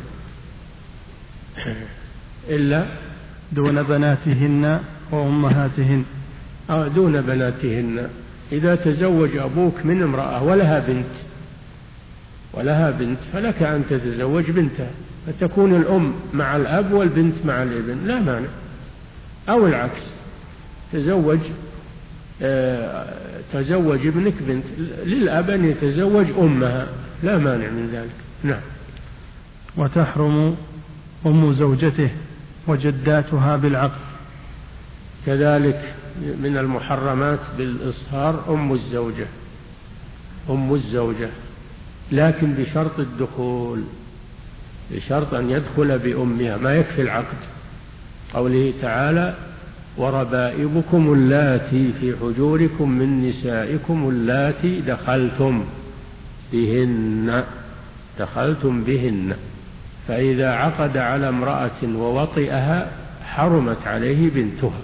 إلا دون بناتهن وأمهاتهن. آه دون بناتهن. إذا تزوج أبوك من امرأة ولها بنت ولها بنت فلك أن تتزوج بنتها، فتكون الأم مع الأب والبنت مع الابن، لا مانع. أو العكس، تزوج آه تزوج ابنك بنت، للأب أن يتزوج أمها، لا مانع من ذلك. نعم. وتحرم أم زوجته وجداتها بالعقد. كذلك من المحرمات بالإصهار أم الزوجة أم الزوجة لكن بشرط الدخول، بشرط أن يدخل بأمها، ما يكفي العقد. قوله تعالى: وربائبكم اللاتي في حجوركم من نسائكم اللاتي دخلتم بهن دخلتم بهن. فإذا عقد على امرأة ووطئها حرمت عليه بنتها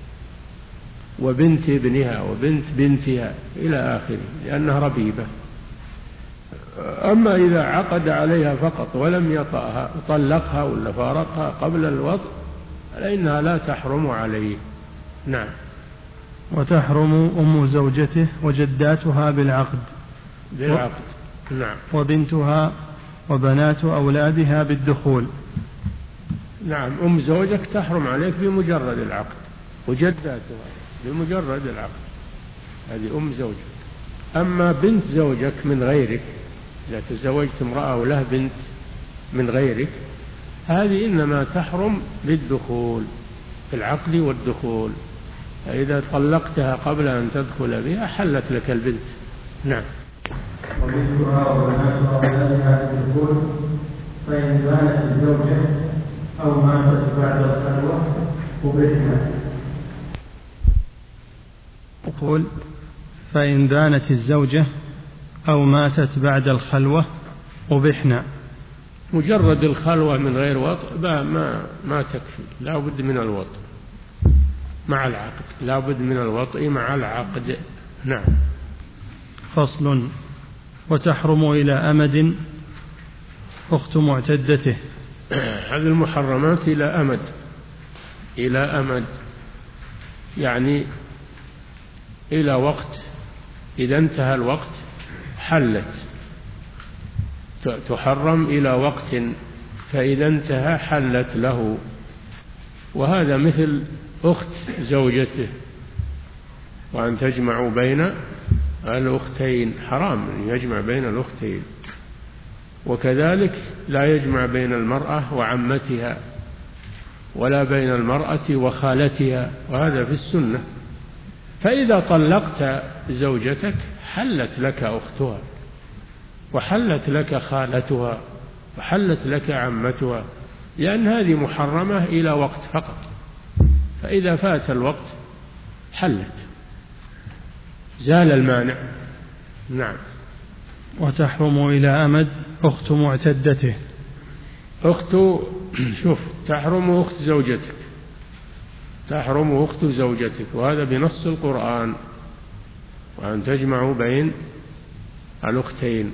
وبنت ابنها وبنت بنتها إلى آخره، لأنها ربيبة. أما إذا عقد عليها فقط ولم يطأها، طلقها ولا فارقها قبل الوطء، فإنها لا تحرم عليه. نعم. وتحرم أم زوجته وجداتها بالعقد بالعقد. نعم. وبنتها وبنات أولادها بالدخول. نعم. أم زوجك تحرم عليك بمجرد العقد، وجداتها بمجرد العقد، هذه أم زوجك. أما بنت زوجك من غيرك، إذا تزوجت امرأة وله بنت من غيرك، هذه إنما تحرم بالدخول، في العقد والدخول. فإذا طلقتها قبل أن تدخل بها حلت لك البنت. نعم. وبنتها وبنات أولادها بالدخول، فإن بانت الزوجة أو ماتت بعد الخلوة قبلها. يقول: فإن بانت الزوجة أو ماتت بعد الخلوة أبحنا. مجرد الخلوة من غير وطء ما ما تكفي، لا بد من الوطء مع العقد، لا بد من الوطء مع العقد. نعم. فصل: وتحرم إلى أمد أخت معتدته. هذه المحرمات إلى أمد، إلى أمد يعني إلى وقت، إذا انتهى الوقت حلت، تحرم إلى وقت، فإذا انتهى حلت له. وهذا مثل أخت زوجته، وأن تجمعوا بين الأختين، حرام أن يجمع بين الأختين. وكذلك لا يجمع بين المرأة وعمتها، ولا بين المرأة وخالتها، وهذا في السنة. فإذا طلقت زوجتك حلت لك أختها، وحلت لك خالتها، وحلت لك عمتها، لأن هذه محرمة إلى وقت فقط، فإذا فات الوقت حلت، زال المانع. نعم. وتحرم إلى أمد أخت معتدته. أخت شوف تحرم أخت زوجتك، تحرم أخت زوجتك، وهذا بنص القرآن، وأن تجمعوا بين الأختين.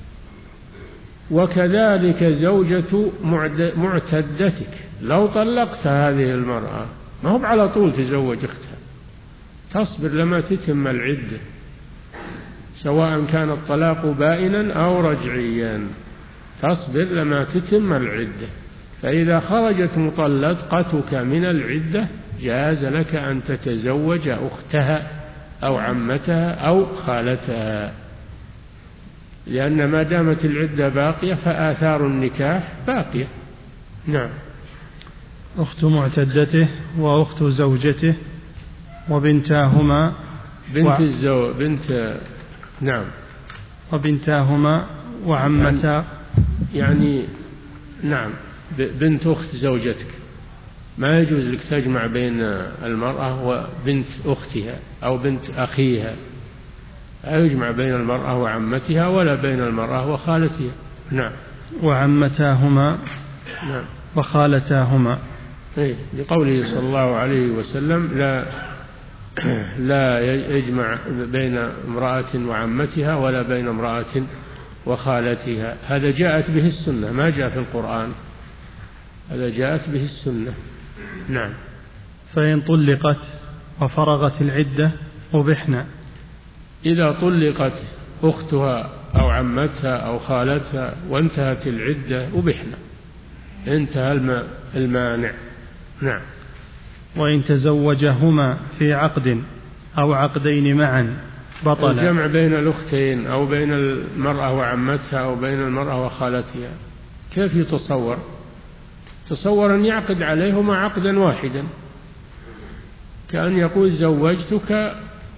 وكذلك زوجة معتدتك، لو طلقت هذه المرأة ما هو على طول تزوج أختها، تصبر لما تتم العدة، سواء كان الطلاق بائنا أو رجعيا، تصبر لما تتم العدة. فإذا خرجت مطلقتك من العدة جاز لك أن تتزوج أختها أو عمتها أو خالتها، لأن ما دامت العدة باقية فآثار النكاح باقية. نعم. أخت معتدته وأخت زوجته وبنتاهما بنت و... الزو... بنت نعم وبنتاهما وعمتا، يعني, يعني نعم بنت أخت زوجتك، ما يجوز لك تجمع بين المرأة وبنت أختها أو بنت أخيها، لا يجمع بين المرأة وعمتها ولا بين المرأة وخالتها. نعم. وعمتاهما نعم وخالتاهما، إيه، لقوله صلى الله عليه وسلم لا لا يجمع بين امرأة وعمتها ولا بين امرأة وخالتها. هذا جاءت به السنة، ما جاء في القرآن، هذا جاءت به السنة. نعم. فإن طلقت وفرغت العدة أبحنا. إذا طلقت أختها أو عمتها أو خالتها وانتهت العدة أبحنا، انتهى المانع. نعم. وإن تزوجهما في عقد أو عقدين معا بطل. الجمع بين الأختين أو بين المرأة وعمتها أو بين المرأة وخالتها كيف يتصور؟ تصور أن يعقد عليهما عقدا واحدا، كأن يقول زوجتك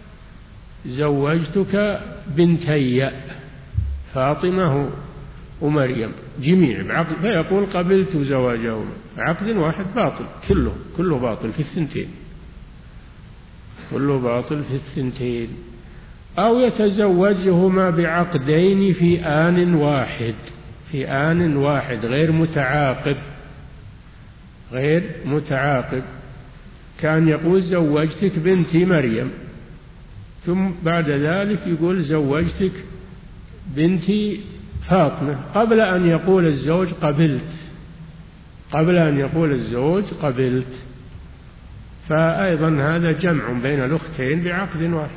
زوجتك بنتي فاطمة ومريم جميع بعقد، فيقول قبلت زواجهما، عقد واحد باطل، كله كله باطل في الثنتين، كله باطل في الثنتين. أو يتزوجهما بعقدين في آن واحد، في آن واحد غير متعاقب، غير متعاقب، كان يقول زوجتك بنتي مريم، ثم بعد ذلك يقول زوجتك بنتي فاطمة، قبل أن يقول الزوج قبلت، قبل أن يقول الزوج قبلت. فأيضا هذا جمع بين الأختين بعقد واحد.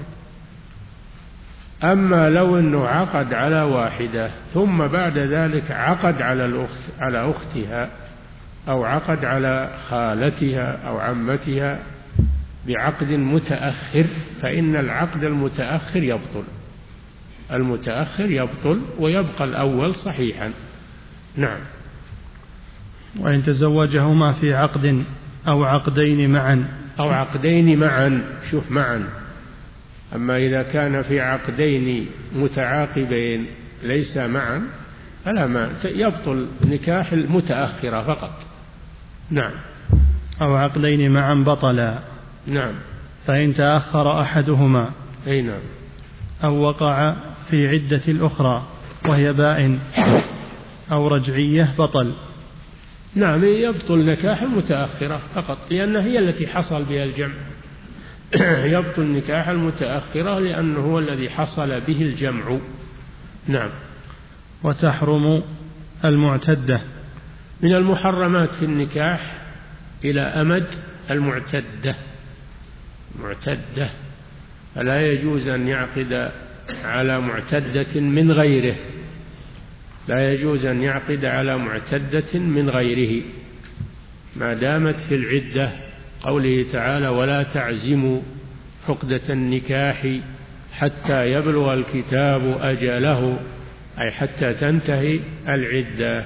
أما لو أنه عقد على واحدة ثم بعد ذلك عقد على الأخت على أختها أو عقد على خالتها أو عمتها بعقد متأخر، فإن العقد المتأخر يبطل، المتأخر يبطل ويبقى الأول صحيحا. نعم. وإن تزوجهما في عقد أو عقدين معا، أو عقدين معا، شوف معا. أما إذا كان في عقدين متعاقبين ليس معا فلا ما يبطل نكاح المتأخرة فقط. نعم. أو عقدين معا بطلا. نعم. فإن تأخر أحدهما أي نعم أو وقع في عدة الأخرى وهي بائن أو رجعية بطل. نعم يبطل نكاح المتأخرة فقط، لأنها هي التي حصل بها الجمع. يبطل نكاح المتأخرة لأنه هو الذي حصل به الجمع. نعم. وتحرم المعتدة. من المحرمات في النكاح إلى أمد المعتدة، معتدة، فلا يجوز أن يعقد على معتدة من غيره، لا يجوز أن يعقد على معتدة من غيره ما دامت في العدة. قوله تعالى: ولا تعزموا عقدة النكاح حتى يبلغ الكتاب أجله، أي حتى تنتهي العدة.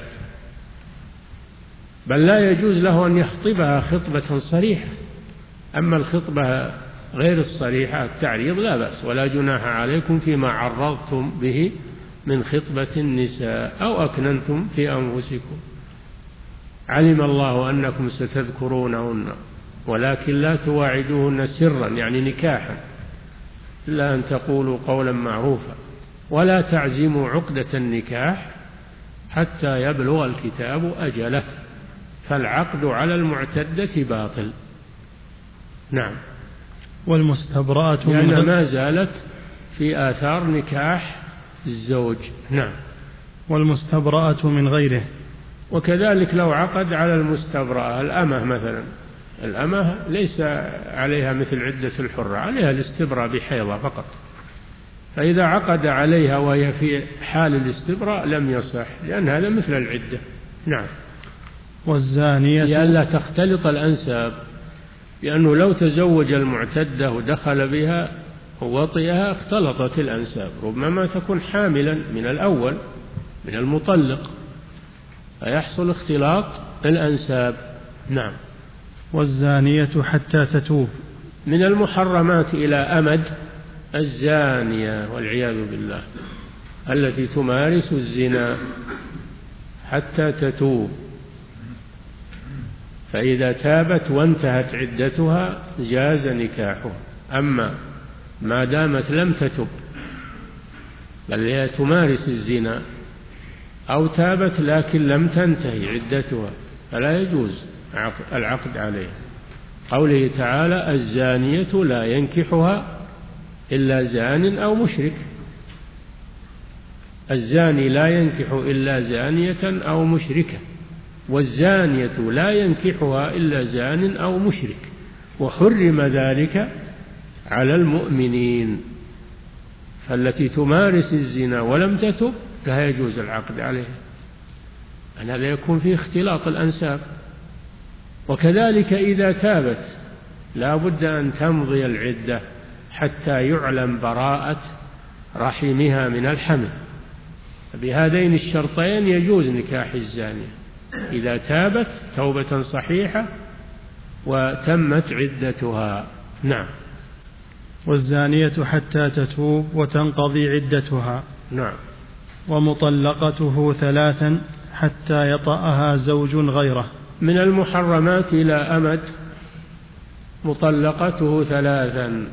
بل لا يجوز له أن يخطبها خطبة صريحة. أما الخطبة غير الصريحة التعريض لا بأس، ولا جناح عليكم فيما عرضتم به من خطبة النساء أو أكننتم في أنفسكم، علم الله أنكم ستذكرونهن ولكن لا تواعدوهن سرا يعني نكاحا إلا أن تقولوا قولا معروفا. ولا تعزموا عقدة النكاح حتى يبلغ الكتاب أجله، فالعقد على المعتدة باطل. نعم. والمستبرأة لأن ما زالت في آثار نكاح الزوج. نعم. والمستبرأة من غيره. وكذلك لو عقد على المستبرأة الأمة مثلا، الأمة ليس عليها مثل عدة الحرة، عليها الاستبراء بحيضة فقط، فإذا عقد عليها وهي في حال الاستبراء لم يصح، لأن هذا مثل العدة. نعم. والزانية لئلا تختلط الأنساب، لأنه لو تزوج المعتدة ودخل بها ووطئها اختلطت الأنساب، ربما تكون حاملا من الأول من المطلق فيحصل اختلاط الأنساب. نعم. والزانية حتى تتوب. من المحرمات إلى أمد الزانية والعياذ بالله التي تمارس الزنا حتى تتوب، فإذا تابت وانتهت عدتها جاز نكاحها. أما ما دامت لم تتب بل هي تمارس الزنا أو تابت لكن لم تنتهي عدتها فلا يجوز العقد عليها. قوله تعالى: الزانية لا ينكحها إلا زان أو مشرك. الزاني لا ينكح إلا زانية أو مشركة، والزانية لا ينكحها إلا زان أو مشرك، وحرم ذلك على المؤمنين. فالتي تمارس الزنا ولم تتب لا يجوز العقد عليها، أن هذا يكون فيه اختلاط الأنساب. وكذلك إذا تابت لا بد أن تمضي العدة حتى يعلم براءة رحمها من الحمل. بهذين الشرطين يجوز نكاح الزانية إذا تابت توبة صحيحة وتمت عدتها. نعم. والزانية حتى تتوب وتنقضي عدتها. نعم. ومطلقته ثلاثا حتى يطأها زوج غيره. من المحرمات إلى أمد مطلقته ثلاثا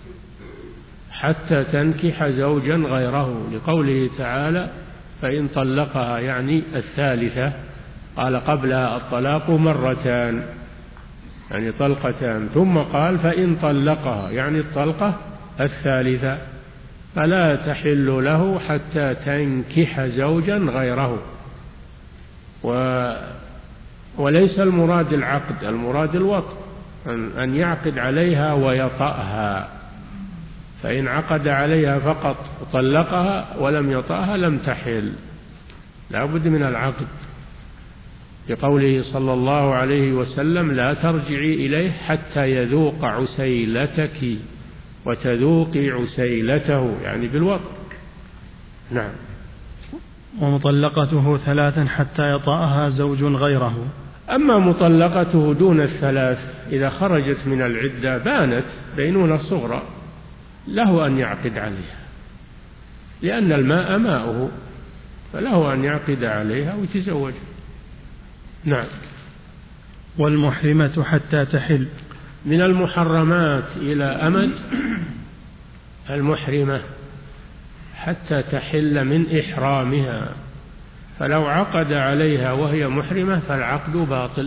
حتى تنكح زوجا غيره، لقوله تعالى: فإن طلقها، يعني الثالثة، قال قبلها الطلاق مرتان يعني طلقتان، ثم قال فإن طلقها يعني الطلقة الثالثة، فلا تحل له حتى تنكح زوجا غيره. و وليس المراد العقد، المراد الوطء، أن يعقد عليها ويطأها. فإن عقد عليها فقط وطلقها ولم يطأها لم تحل، لا بد من العقد، لقوله صلى الله عليه وسلم: لا ترجعي إليه حتى يذوق عسيلتك وتذوقي عسيلته، يعني بالوطء. نعم. ومطلقته ثلاثا حتى يطأها زوج غيره. أما مطلقته دون الثلاث إذا خرجت من العدة بانت بينونة صغرى له أن يعقد عليها، لأن الماء ماؤه، فله أن يعقد عليها ويتزوج. نعم. والمحرمة حتى تحل. من المحرمات إلى أمد المحرمة حتى تحل من إحرامها، فلو عقد عليها وهي محرمة فالعقد باطل.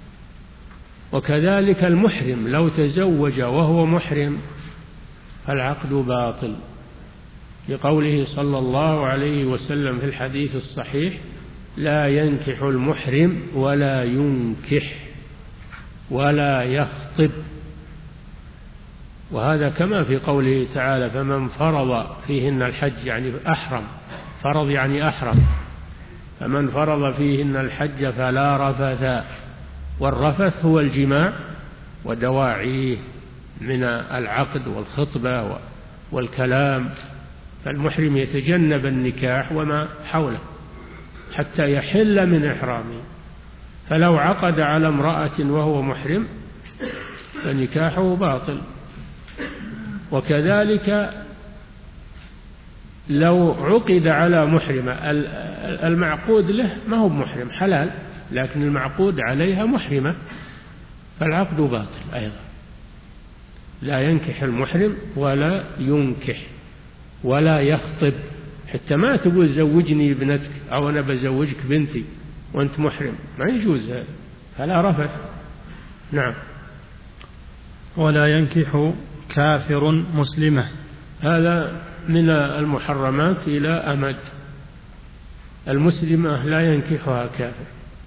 وكذلك المحرم لو تزوج وهو محرم فالعقد باطل، لقوله صلى الله عليه وسلم في الحديث الصحيح: لا ينكح المحرم ولا ينكح ولا يخطب. وهذا كما في قوله تعالى فمن فرض فيهن الحج يعني أحرم، فرض يعني أحرم، فمن فرض فيهن الحج فلا رفث، والرفث هو الجماع ودواعيه من العقد والخطبة والكلام، فالمحرم يتجنب النكاح وما حوله حتى يحل من إحرامه، فلو عقد على امرأة وهو محرم فنكاحه باطل. وكذلك لو عقد على محرمة، المعقود له ما هو محرم حلال، لكن المعقود عليها محرمة، فالعقد باطل أيضا. لا ينكح المحرم ولا ينكح ولا يخطب، حتى ما تقول زوجني ابنتك أو أنا بزوجك بنتي وأنت محرم، ما يجوز هذا، فلا رفث. نعم. ولا ينكح كافر مسلمة، هذا من المحرمات إلى أمد. المسلمة لا ينكحها كافر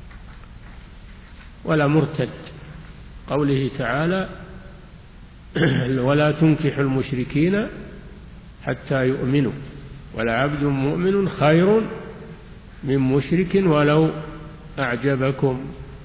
ولا مرتد، قوله تعالى ولا تنكح المشركين حتى يؤمنوا ولعبد مؤمن خير من مشرك ولو أعجبكم.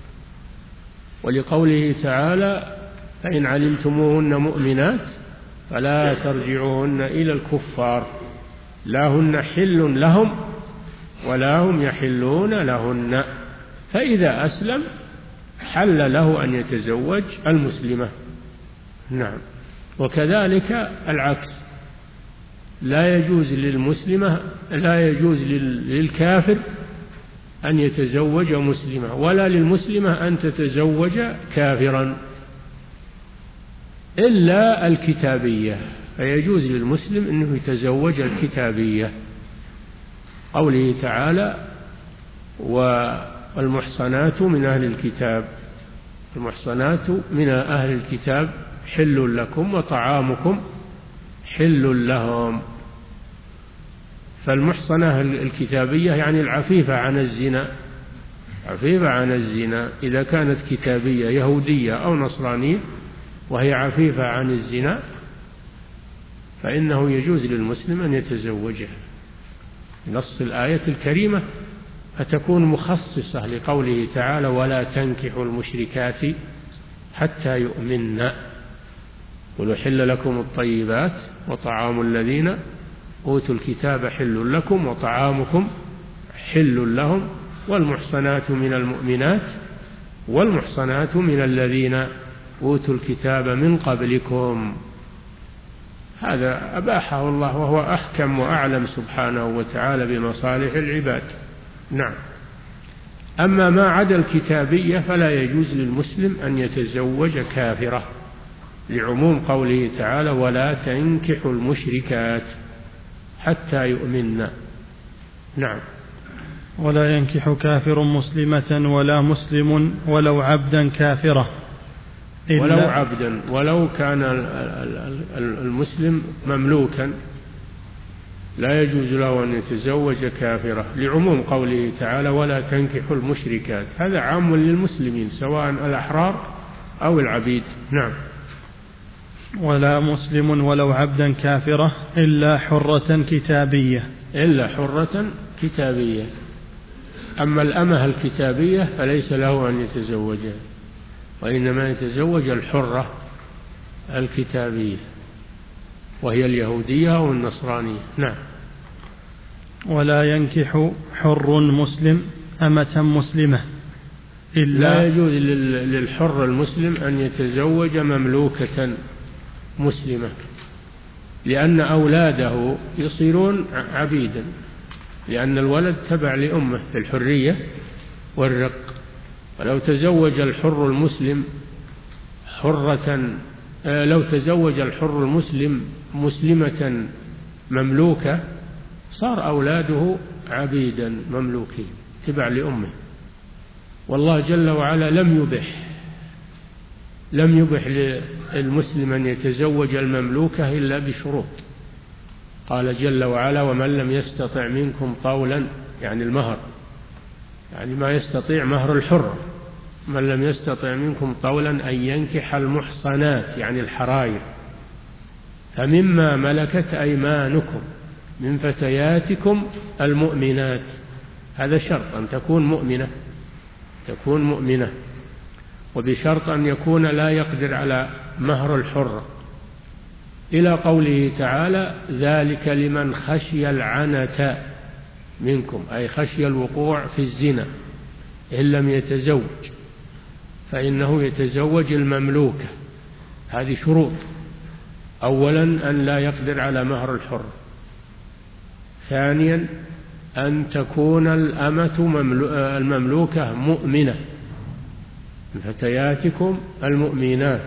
ولقوله تعالى فإن علمتموهن مؤمنات فلا ترجعوهن إلى الكفار لا هن حل لهم ولا هم يحلون لهن، فإذا أسلم حل له أن يتزوج المسلمة. نعم. وكذلك العكس، لا يجوز للمسلمة لا يجوز للكافر أن يتزوج مسلمة، ولا للمسلمة أن تتزوج كافرا، إلا الكتابية، فيجوز للمسلم أنه يتزوج الكتابية. قوله تعالى والمحصنات من أهل الكتاب، المحصنات من أهل الكتاب حل لكم وطعامكم حل لهم. فالمحصنة الكتابية يعني العفيفة عن الزنا، عفيفة عن الزنا، إذا كانت كتابية يهودية أو نصرانية وهي عفيفة عن الزنا فإنه يجوز للمسلم أن يتزوجها. نص الآية الكريمة فتكون مخصصة لقوله تعالى ولا تنكحوا المشركات حتى يؤمنن قل أحل لكم الطيبات وطعام الذين أوتوا الكتاب حل لكم وطعامكم حل لهم والمحصنات من المؤمنات والمحصنات من الذين أوتوا الكتاب من قبلكم. هذا أباحه الله وهو أحكم وأعلم سبحانه وتعالى بمصالح العباد. نعم. أما ما عدا الكتابية فلا يجوز للمسلم أن يتزوج كافرة، لعموم قوله تعالى ولا تنكحوا المشركات حتى يؤمنن. نعم. ولا ينكح كافر مسلمة ولا مسلم ولو عبدا كافرة، ولو عبدا، ولو كان المسلم مملوكا لا يجوز له أن يتزوج كافرة، لعموم قوله تعالى ولا تنكحوا المشركات، هذا عام للمسلمين سواء الأحرار أو العبيد. نعم. ولا مسلم ولو عبدا كافرة إلا حرة كتابية، إلا حرة كتابية. أما الأمة الكتابية فليس له أن يتزوجها، وإنما يتزوج الحرة الكتابية وهي اليهودية والنصرانية. نعم. ولا ينكح حر مسلم أمة مسلمة إلا لا يجوز للحر المسلم أن يتزوج مملوكة مسلمة، لأن أولاده يصيرون عبيدا، لأن الولد تبع لأمه في الحرية والرق. ولو تزوج الحر المسلم حرة لو تزوج الحر المسلم مسلمة مملوكة صار أولاده عبيدا مملوكين تبع لأمه. والله جل وعلا لم يبح لم يبح للمسلم أن يتزوج المملوكة إلا بشروط. قال جل وعلا ومن لم يستطع منكم طولا، يعني المهر، يعني ما يستطيع مهر الحر، من لم يستطع منكم طولا أن ينكح المحصنات يعني الحراير فمما ملكت أيمانكم من فتياتكم المؤمنات، هذا شرط أن تكون مؤمنة، تكون مؤمنة، وبشرط أن يكون لا يقدر على مهر الحرة، إلى قوله تعالى ذلك لمن خشي العنة منكم، أي خشي الوقوع في الزنا إن لم يتزوج، فإنه يتزوج المملوكة. هذه شروط: أولا أن لا يقدر على مهر الحر، ثانيا أن تكون الأمة المملوكة مؤمنة من فتياتكم المؤمنات،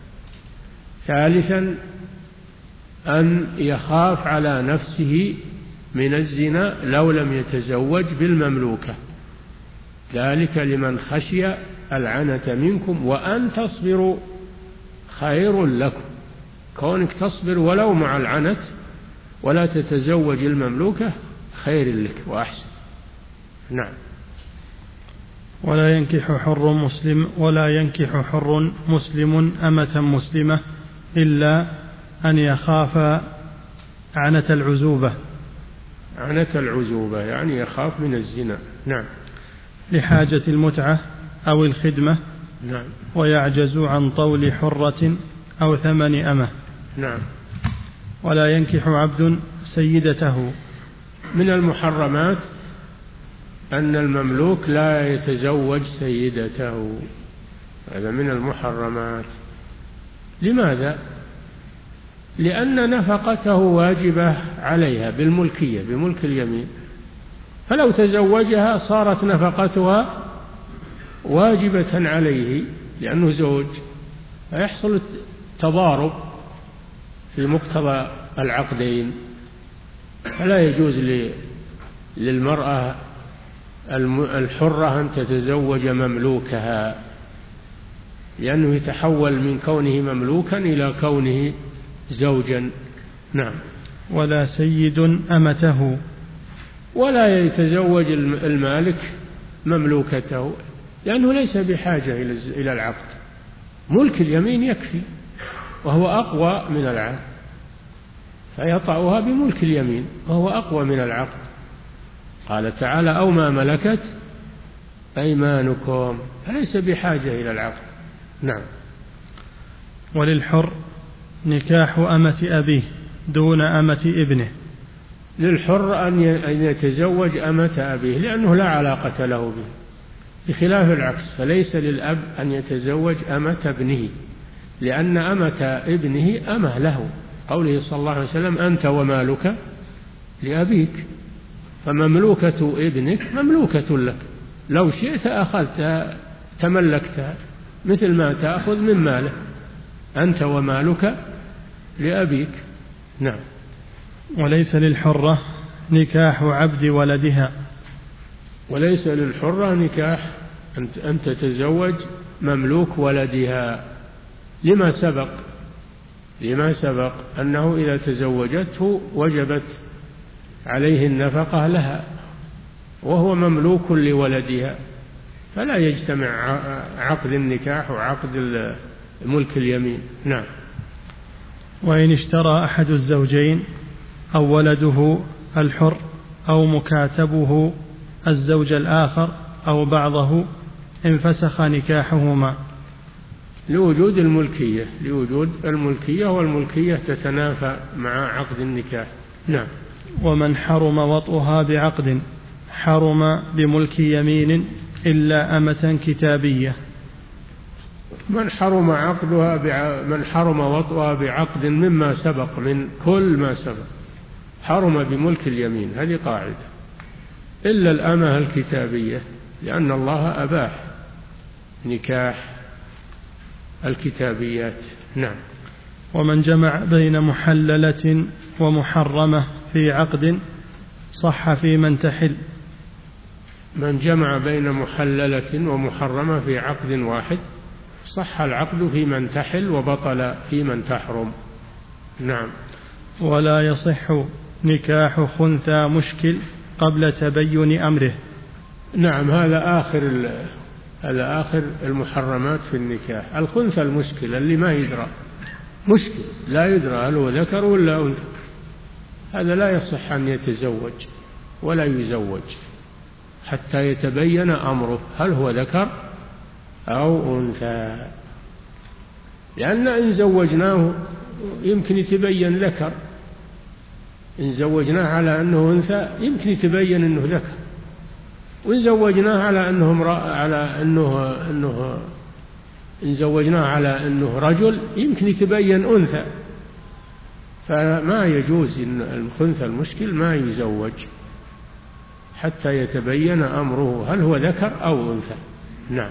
ثالثا أن يخاف على نفسه من الزنا لو لم يتزوج بالمملوكة، ذلك لمن خشي العنة منكم وأن تصبروا خير لكم. كونك تصبر ولو مع العنة ولا تتزوج المملوكة خير لك وأحسن. نعم. ولا ينكح حر مسلم ولا ينكح حر مسلم أمة مسلمة إلا أن يخاف عنة العزوبة. عنة العزوبة يعني يخاف من الزنا. نعم. لحاجة المتعة أو الخدمة. نعم. ويعجز عن طول حرة أو ثمن أمة. نعم. ولا ينكح عبد سيدته. من المحرمات أن المملوك لا يتزوج سيدته، هذا من المحرمات. لماذا؟ لأن نفقته واجبة عليها بالملكية، بملك اليمين، فلو تزوجها صارت نفقتها واجبة عليه لأنه زوج، فيحصل التضارب في مقتضى العقدين. فلا يجوز للمرأة الحرة أن تتزوج مملوكها، لأنه يتحول من كونه مملوكا إلى كونه زوجا. نعم. ولا سيد أمته. ولا يتزوج المالك مملوكته، لأنه ليس بحاجة إلى العقد، ملك اليمين يكفي وهو أقوى من العقد، فيطأها بملك اليمين وهو أقوى من العقد. قال تعالى أو ما ملكت أيمانكم، فليس بحاجة إلى العقد. نعم. وللحر نكاح أمة أبيه دون أمة ابنه. للحر أن يتزوج أمة أبيه لأنه لا علاقة له به، بخلاف العكس، فليس للأب أن يتزوج أمة ابنه، لأن أمة ابنه أمة له، قوله صلى الله عليه وسلم أنت ومالك لأبيك، فمملوكة ابنك مملوكة لك، لو شئت أخذتها تملكتها مثل ما تأخذ من ماله، أنت ومالك لأبيك. نعم. وليس للحرة نكاح عبد ولدها. وليس للحرة نكاح أن تتزوج مملوك ولدها، لما سبق لما سبق أنه إذا تزوجته وجبت عليه النفقة لها وهو مملوك لولدها، فلا يجتمع عقد النكاح وعقد ملك اليمين. نعم. وإن اشترى أحد الزوجين أو ولده الحر أو مكاتبه الزوج الآخر أو بعضه انفسخ نكاحهما. لوجود الملكية لوجود الملكية والملكية تتنافى مع عقد النكاح. نعم. ومن حرم وطئها بعقد حرم بملك يمين إلا أمة كتابية. من حرم عقدها بع... من حرم وطئها بعقد مما سبق من كل ما سبق حرم بملك اليمين، هذه قاعدة، إلا الأمة الكتابية، لأن الله أباح نكاح الكتابيات. نعم. ومن جمع بين محللة ومحرمة في عقد صح في من تحل. من جمع بين محللة ومحرمة في عقد واحد صح العقد في من تحل وبطل في من تحرم. نعم. ولا يصح نكاح خنثى مشكل قبل تبين أمره. نعم. هذا آخر هذا آخر المحرمات في النكاح، الخنثى المشكل اللي ما يدرى مشكل، لا يدرى هل هو ذكر ولا أنثى، هذا لا يصح أن يتزوج ولا يزوج حتى يتبين أمره هل هو ذكر أو أنثى، لأن إن زوجناه يمكن يتبين ذكر، إن زوجناه على أنه أنثى يمكن يتبين أنه ذكر، وإن زوجناه على أنه على أنه أنه إن زوجناه على أنه رجل يمكن يتبين أنثى، فما يجوز إن الخنثى المشكل ما يزوج حتى يتبين أمره هل هو ذكر أو أنثى. نعم.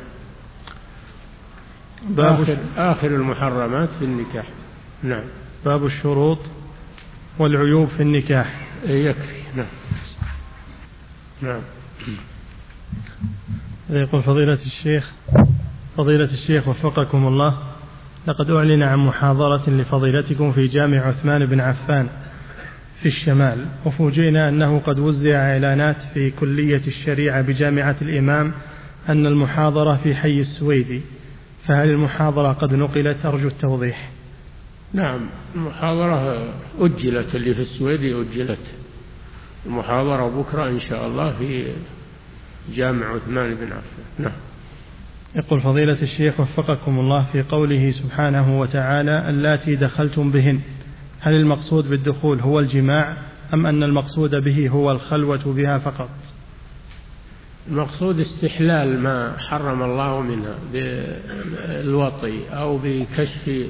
آخر, آخر المحرمات في النكاح. نعم. باب الشروط والعيوب في النكاح. يكفي. نعم. نعم. يقول فضيلة الشيخ فضيلة الشيخ وفقكم الله، لقد أعلن عن محاضرة لفضيلتكم في جامع عثمان بن عفان في الشمال، وفوجئنا أنه قد وزع إعلانات في كلية الشريعة بجامعة الإمام أن المحاضرة في حي السويدي، فهل المحاضرة قد نقلت؟ أرجو التوضيح. نعم، المحاضرة أجلت، اللي في السويدي أجلت، المحاضرة بكرة إن شاء الله في جامع عثمان بن عفان. نعم. يقول فضيلة الشيخ وفقكم الله، في قوله سبحانه وتعالى اللاتي دخلتم بهن، هل المقصود بالدخول هو الجماع أم أن المقصود به هو الخلوة بها فقط؟ المقصود استحلال ما حرم الله منها بالوطي أو بكشف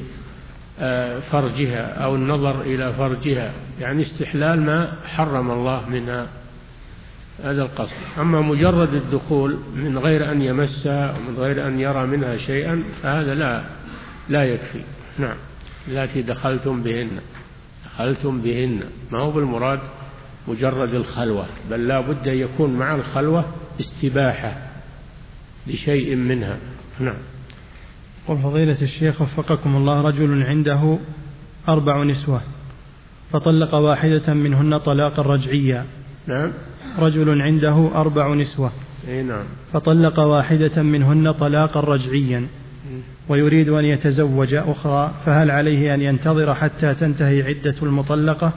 فرجها أو النظر إلى فرجها، يعني استحلال ما حرم الله منها، هذا القصد. أما مجرد الدخول من غير أن يمسها ومن غير أن يرى منها شيئا فهذا لا لا يكفي. نعم. التي دخلتم بهن، دخلتم بهن ما هو بالمراد مجرد الخلوة، بل لا بد أن يكون مع الخلوة استباحة لشيء منها. نعم. قل فضيلة الشيخ وفقكم الله، رجل عنده أربع نسوة فطلق واحدة منهن طلاقا رجعيا. نعم. رجل عنده أربع نسوة إيه نعم. فطلق واحدة منهن طلاقا رجعيا ويريد أن يتزوج أخرى، فهل عليه أن ينتظر حتى تنتهي عدة المطلقة؟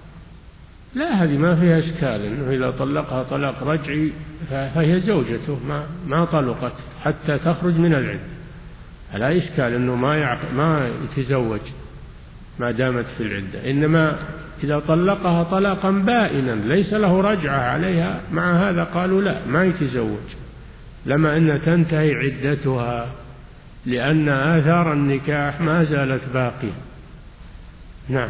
لا، هذه ما فيها إشكال، إنه إذا طلقها طلاق رجعي فهي زوجته، ما ما طلقت حتى تخرج من العدة، لا إشكال إنه ما يعق... ما يتزوج ما دامت في العدة. إنما إذا طلقها طلاقا بائنا ليس له رجعة عليها، مع هذا قالوا لا، ما يتزوج لما أن تنتهي عدتها، لأن آثار النكاح ما زالت باقية. نعم.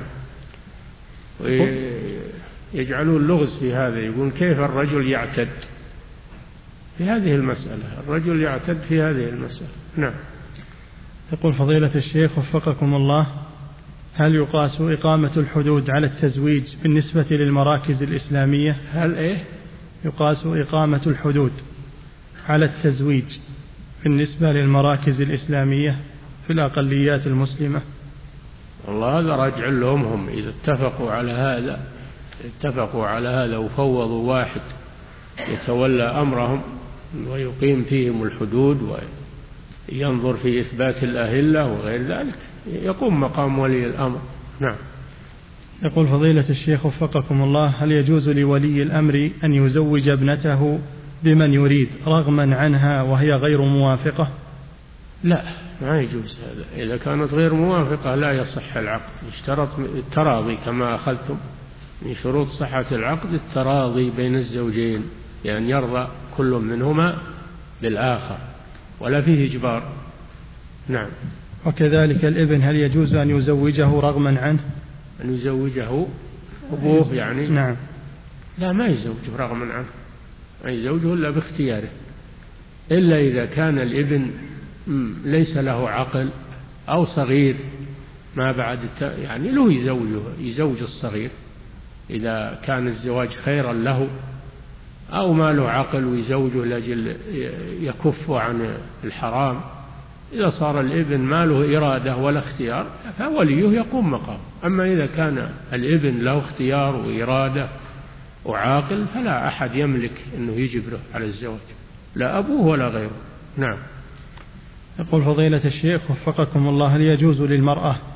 ويجعلون لغز في هذا، يقول كيف الرجل يعتد في هذه المسألة، الرجل يعتد في هذه المسألة. نعم. يقول فضيلة الشيخ وفقكم الله، هل يقاس إقامة الحدود على التزويج بالنسبة للمراكز الإسلامية؟ هل إيه؟ يقاس إقامة الحدود على التزويج بالنسبة للمراكز الإسلامية في الأقليات المسلمة؟ والله هذا راجع لهم، هم إذا اتفقوا على هذا اتفقوا على هذا وفوضوا واحد يتولى أمرهم ويقيم فيهم الحدود وينظر في إثبات الأهلة وغير ذلك، يقوم مقام ولي الأمر. نعم. يقول فضيلة الشيخ وفقكم الله، هل يجوز لولي الأمر أن يزوج ابنته بمن يريد رغما عنها وهي غير موافقة؟ لا، ما يجوز هذا، إذا كانت غير موافقة لا يصح العقد، يشترط التراضي كما أخذتم من شروط صحة العقد التراضي بين الزوجين، يعني يرضى كل منهما بالآخر ولا فيه إجبار. نعم. وكذلك الابن هل يجوز أن يزوجه رغما عنه؟ أن يزوجه أبوه يعني؟ نعم. لا، ما يزوجه رغما عنه، ما يزوجه إلا باختياره، إلا إذا كان الابن ليس له عقل أو صغير ما بعد يعني له يزوجه يزوج الصغير إذا كان الزواج خيرا له، أو ما له عقل ويزوجه لأجل يكف عن الحرام. إذا صار الابن ما له إرادة ولا اختيار فوليه يقوم مقام. أما إذا كان الابن له اختيار وإرادة وعاقل فلا أحد يملك أنه يجبره على الزواج، لا أبوه ولا غيره. نعم. يقول فضيلة الشيخ وفقكم الله، هل يجوز للمرأة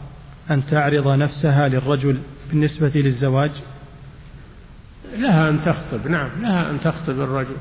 أن تعرض نفسها للرجل بالنسبة للزواج؟ لها أن تخطب، نعم لها أن تخطب الرجل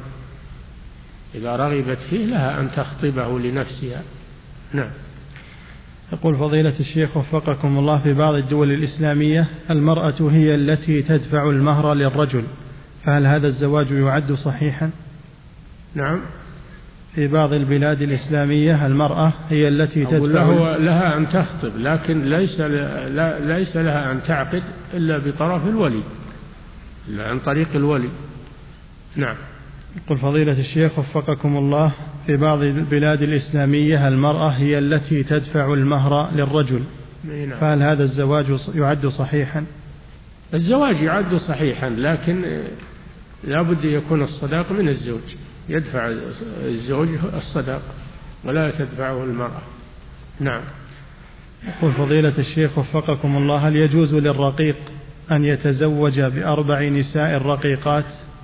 إذا رغبت فيه، لها أن تخطبه لنفسها. نعم. يقول فضيلة الشيخ وفقكم الله، في بعض الدول الإسلامية المرأة هي التي تدفع المهر للرجل، فهل هذا الزواج يعد صحيحا؟ نعم. في بعض البلاد الإسلامية المرأة هي التي تدفع له لها أن تخطب، لكن ليس لا ليس لها أن تعقد إلا بطرف الولي، إلا عن طريق الولي. نعم. يقول فضيلة الشيخ وفقكم الله، في بعض البلاد الإسلامية المرأة هي التي تدفع المهر للرجل، نعم. فهل هذا الزواج يعد صحيحا؟ الزواج يعد صحيحا، لكن لا بد يكون الصداق من الزوج، يدفع الزوج الصداق ولا تدفعه المرأة. نعم. يقول فضيلة الشيخ وفقكم الله، هل يجوز للرقيق أن يتزوج بأربع نساء رقيقات؟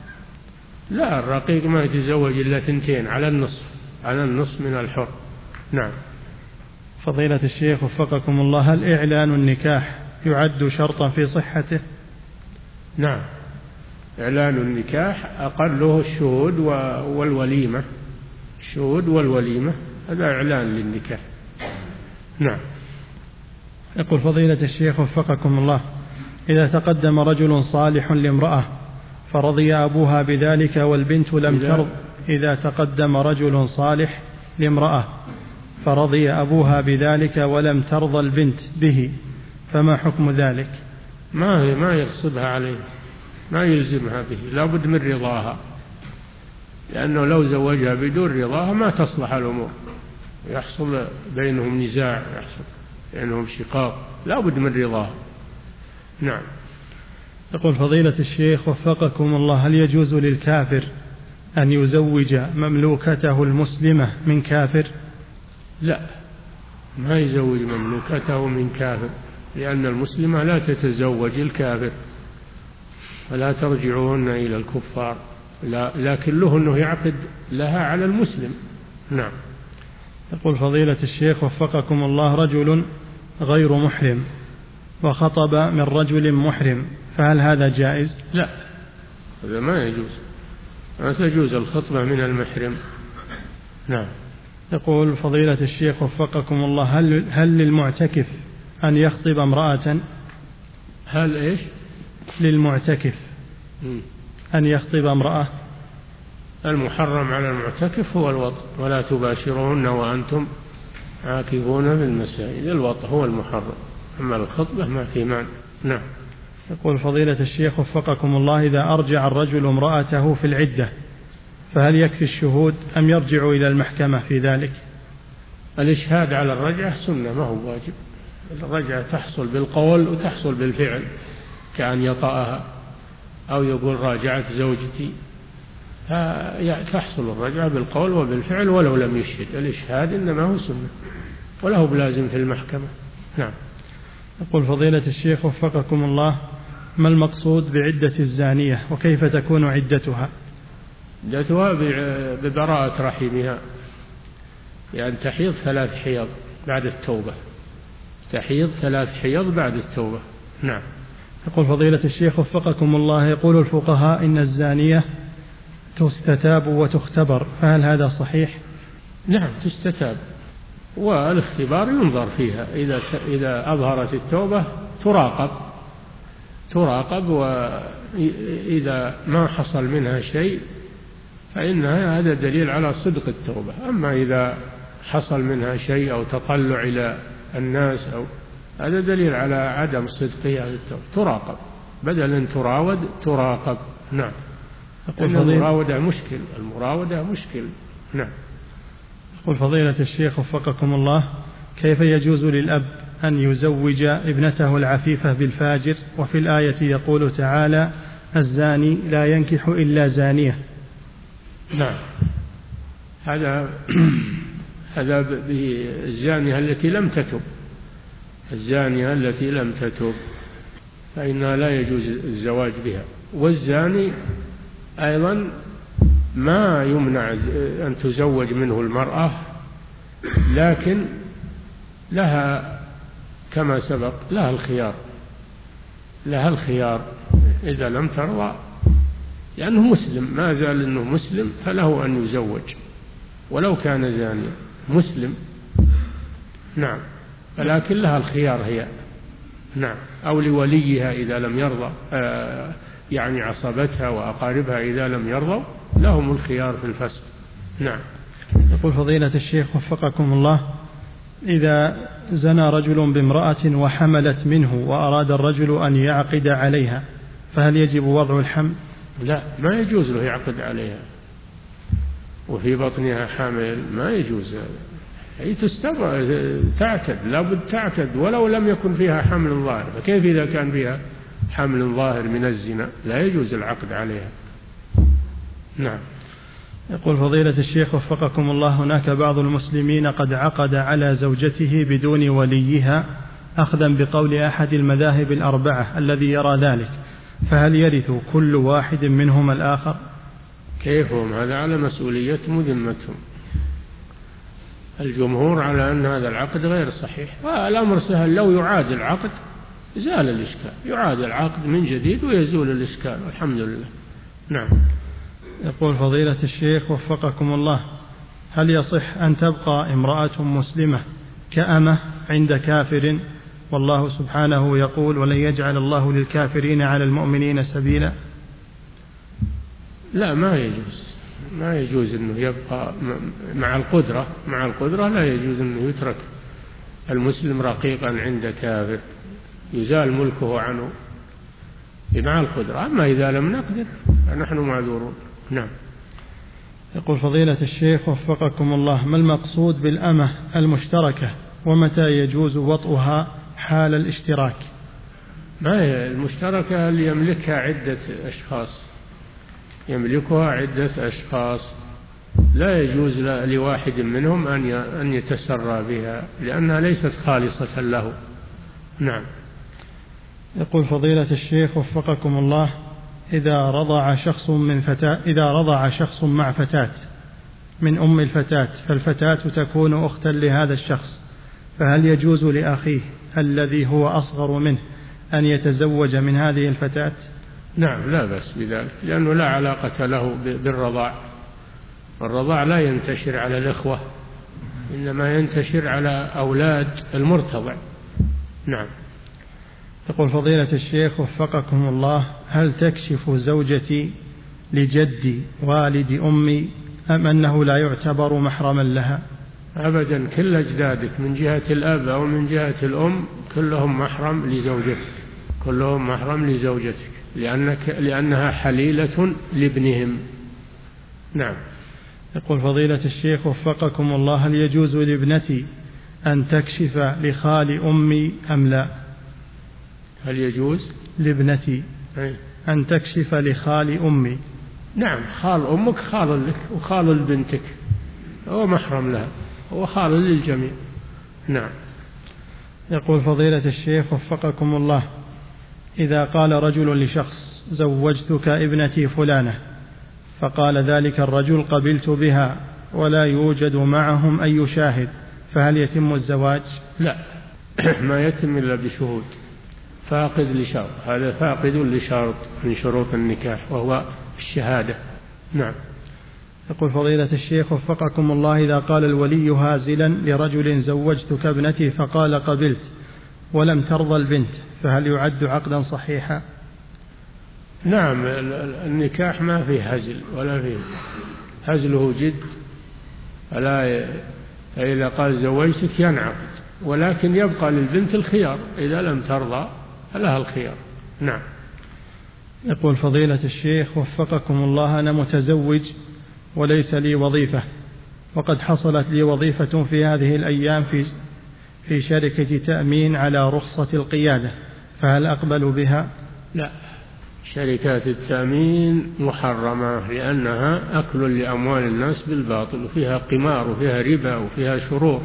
لا، الرقيق ما يتزوج إلا ثنتين على النصف، على النصف من الحر. نعم. فضيلة الشيخ وفقكم الله، هل إعلان النكاح يعد شرطا في صحته؟ نعم، إعلان النكاح أقله الشهود والوليمة، الشهود والوليمة هذا إعلان للنكاح. نعم. يقول فضيلة الشيخ وفقكم الله، إذا تقدم رجل صالح لامرأة فرضي أبوها بذلك والبنت لم ترض، إذا تقدم رجل صالح لامرأة فرضي أبوها بذلك ولم ترضى البنت به، فما حكم ذلك؟ ما هي ما يغصبها عليه، ما يلزمها به، لا بد من رضاها، لأنه لو زوجها بدون رضاها ما تصلح الأمور، يحصل بينهم نزاع، يحصل بينهم شقاق، لا بد من رضاها. نعم. يقول فضيلة الشيخ وفقكم الله، هل يجوز للكافر أن يزوج مملوكته المسلمة من كافر؟ لا، ما يزوج مملوكته من كافر، لأن المسلمة لا تتزوج الكافر، فلا ترجعوهن إلى الكفار، لا، لكن له أنه يعقد لها على المسلم. نعم. يقول فضيلة الشيخ وفقكم الله، رجل غير محرم وخطب من رجل محرم، فهل هذا جائز؟ لا، هذا ما يجوز، ما تجوز الخطبة من المحرم. نعم. يقول فضيلة الشيخ وفقكم الله، هل, هل للمعتكف أن يخطب امرأة؟ هل إيش؟ للمعتكف م. أن يخطب امرأة؟ المحرم على المعتكف هو الوطء، ولا تباشرون وأنتم عاكفون في المساجد، الوطء هو المحرم، أما الخطبة ما في مانع. نعم. يقول فضيلة الشيخ وفقكم الله، إذا أرجع الرجل امرأته في العدة فهل يكفي الشهود أم يرجع إلى المحكمة في ذلك؟ الإشهاد على الرجعة سنة، ما هو واجب. الرجعة تحصل بالقول وتحصل بالفعل، كأن يطأها أو يقول راجعت زوجتي، تحصل الرجعة بالقول وبالفعل ولو لم يشهد. الإشهاد إنما هو سنة وله بلازم في المحكمة. نعم. يقول فضيلة الشيخ وفقكم الله، ما المقصود بعدة الزانية وكيف تكون عدتها؟ عدتها ببراءة رحمها، يعني تحيض ثلاث حيض بعد التوبة، تحيض ثلاث حيض بعد التوبة. نعم. يقول فضيلة الشيخ وفقكم الله، يقول الفقهاء إن الزانية تستتاب وتختبر، فهل هذا صحيح؟ نعم، تستتاب، والاختبار ينظر فيها، إذا إذا أظهرت التوبة تراقب تراقب وإذا ما حصل منها شيء فإن هذا دليل على صدق التوبة. أما إذا حصل منها شيء أو تطلع إلى الناس أو هذا دليل على عدم صدقها التوبة، تراقب بدل أن تراود تراقب. نعم. المراودة مشكل، المراودة مشكل. نعم. يقول فضيلة الشيخ وفقكم الله، كيف يجوز للأب أن يزوج ابنته العفيفة بالفاجر، وفي الآية يقول تعالى الزاني لا ينكح إلا زانية؟ نعم، هذا هذا بالزانية التي لم تتب، الزانية التي لم تتب فإنها لا يجوز الزواج بها، والزاني أيضا ما يمنع أن تزوج منه المرأة، لكن لها كما سبق لها الخيار لها الخيار إذا لم ترضى، لأنه مسلم، ما زال أنه مسلم فله أن يزوج ولو كان زانيا مسلم. نعم، ولكن لها الخيار هي. نعم، أو لوليها إذا لم يرضى، آه يعني عصبتها وأقاربها إذا لم يرضوا لهم الخيار في الفسق. نعم. يقول فضيلة الشيخ وفقكم الله: إذا زنى رجل بامرأة وحملت منه وأراد الرجل أن يعقد عليها، فهل يجب وضع الحمل؟ لا، ما يجوز له يعقد عليها وفي بطنها حامل، ما يجوز هذا. هي تستبع تعتد، لابد تعتد ولو لم يكن فيها حمل ظاهر، فكيف إذا كان فيها حمل ظاهر من الزنا؟ لا يجوز العقد عليها. نعم. يقول فضيلة الشيخ وفقكم الله: هناك بعض المسلمين قد عقد على زوجته بدون وليها أخذا بقول أحد المذاهب الأربعة الذي يرى ذلك، فهل يرث كل واحد منهم الآخر؟ كيفهم؟ هذا على مسؤوليتهم وذمتهم. الجمهور على أن هذا العقد غير صحيح، والأمر سهل، لو يعاد العقد زال الإشكال، يعاد العقد من جديد ويزول الإشكال والحمد لله. نعم. يقول فضيلة الشيخ وفقكم الله: هل يصح أن تبقى امرأة مسلمة كأمة عند كافر والله سبحانه يقول: ولن يجعل الله للكافرين على المؤمنين سبيلا؟ لا، ما يجوز، ما يجوز أنه يبقى مع القدرة مع القدرة لا يجوز أنه يترك المسلم رقيقا عند كافر، يزال ملكه عنه مع القدرة. أما إذا لم نقدر فنحن معذورون. نعم. يقول فضيلة الشيخ وفقكم الله: ما المقصود بالأمة المشتركة، ومتى يجوز وطئها حال الاشتراك؟ ما هي المشتركة اللي يملكها عدة أشخاص، يملكها عدة أشخاص، لا يجوز لواحد منهم أن يتسرى بها لأنها ليست خالصة له. نعم. يقول فضيلة الشيخ وفقكم الله: إذا رضع شخص من فتاة إذا رضع شخص مع فتاة من أم الفتاة، فالفتاة تكون أختا لهذا الشخص، فهل يجوز لأخيه الذي هو أصغر منه أن يتزوج من هذه الفتاة؟ نعم، لا بأس بذلك، لأنه لا علاقة له بالرضاع. الرضاع لا ينتشر على الإخوة، إنما ينتشر على أولاد المرتضع. نعم. يقول فضيلة الشيخ وفقكم الله: هل تكشف زوجتي لجدي والد أمي أم أنه لا يعتبر محرما لها؟ أبدا، كل أجدادك من جهة الأب أو من جهة الأم كلهم محرم لزوجتك، كلهم محرم لزوجتك، لأنك لأنها حليلة لابنهم. نعم. يقول فضيلة الشيخ وفقكم الله: هل يجوز لابنتي أن تكشف لخال أمي أم لا؟ هل يجوز لابنتي أي؟ أن تكشف لخال أمي؟ نعم، خال أمك خال لك وخال لبنتك، هو محرم لها، هو خال للجميع. نعم. يقول فضيلة الشيخ وفقكم الله: إذا قال رجل لشخص: زوجتك ابنتي فلانة، فقال ذلك الرجل: قبلت بها، ولا يوجد معهم أي شاهد، فهل يتم الزواج؟ لا، ما يتم إلا بشهود، فاقد لشرط، هذا فاقد لشرط من شروط النكاح وهو الشهادة. نعم. يقول فضيلة الشيخ وفقكم الله: إذا قال الولي هازلا لرجل: زوجتك ابنتي، فقال قبلت، ولم ترضى البنت، فهل يعد عقدا صحيحا؟ نعم، النكاح ما فيه هزل ولا فيه هزله جد، فلا إذا قال زوجتك ينعقد، ولكن يبقى للبنت الخيار، إذا لم ترضى فلها الخيار. نعم. يقول فضيلة الشيخ وفقكم الله: أنا متزوج وليس لي وظيفة، وقد حصلت لي وظيفة في هذه الأيام في في شركة تأمين على رخصة القيادة، فهل أقبل بها؟ لا، شركات التأمين محرمة، لأنها أكل لأموال الناس بالباطل، وفيها قمار وفيها ربا وفيها شرور،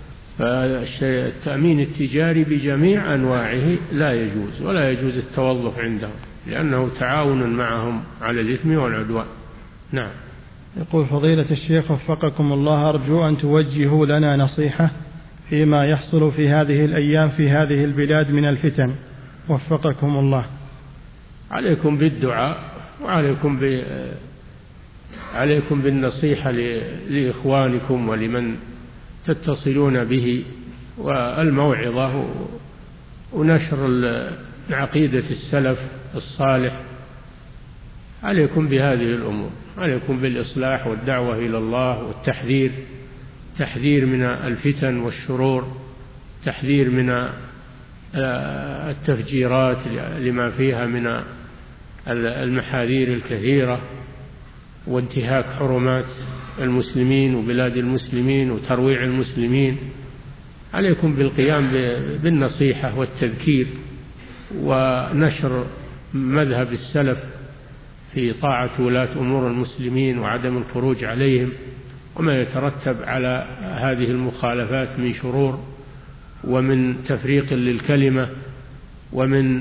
فالتأمين التجاري بجميع أنواعه لا يجوز، ولا يجوز التوظف عندهم، لأنه تعاون معهم على الإثم والعدوان. نعم. يقول فضيلة الشيخ وفقكم الله: أرجو أن توجهوا لنا نصيحة فيما يحصل في هذه الأيام في هذه البلاد من الفتن، وفقكم الله. عليكم بالدعاء، وعليكم ب... عليكم بالنصيحة لإخوانكم ولمن تتصلون به، والموعظة ونشر عقيدة السلف الصالح. عليكم بهذه الأمور، عليكم بالإصلاح والدعوة إلى الله والتحذير، تحذير من الفتن والشرور، تحذير من التفجيرات لما فيها من المحاذير الكثيرة، وانتهاك حرمات المسلمين وبلاد المسلمين وترويع المسلمين. عليكم بالقيام بالنصيحة والتذكير ونشر مذهب السلف في طاعة ولاة أمور المسلمين وعدم الخروج عليهم وما يترتب على هذه المخالفات من شرور ومن تفريق للكلمة ومن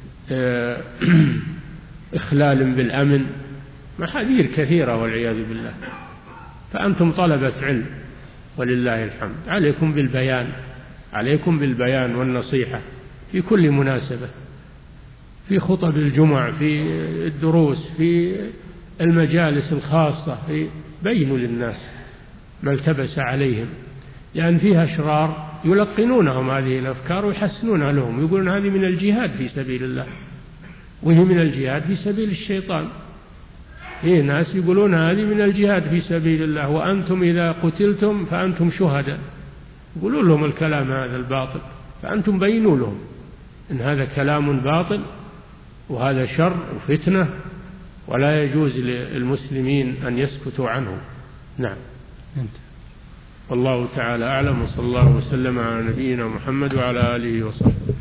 إخلال بالأمن، محاذير كثيرة والعياذ بالله. فأنتم طلبة علم ولله الحمد، عليكم بالبيان، عليكم بالبيان والنصيحة في كل مناسبة، في خطب الجمع، في الدروس، في المجالس الخاصة، في بينوا للناس ما التبس عليهم، لأن فيها أشرار يلقنونهم هذه الأفكار ويحسنونها لهم، يقولون هذه من الجهاد في سبيل الله، وهي من الجهاد في سبيل الشيطان. في ناس يقولون هذه من الجهاد في سبيل الله، وأنتم إذا قتلتم فأنتم شهداء، يقولوا لهم الكلام هذا الباطل، فأنتم بينوا لهم إن هذا كلام باطل وهذا شر وفتنة، ولا يجوز للمسلمين أن يسكتوا عنه. نعم. والله تعالى أعلم، وصلى الله وسلم على نبينا محمد وعلى آله وصحبه.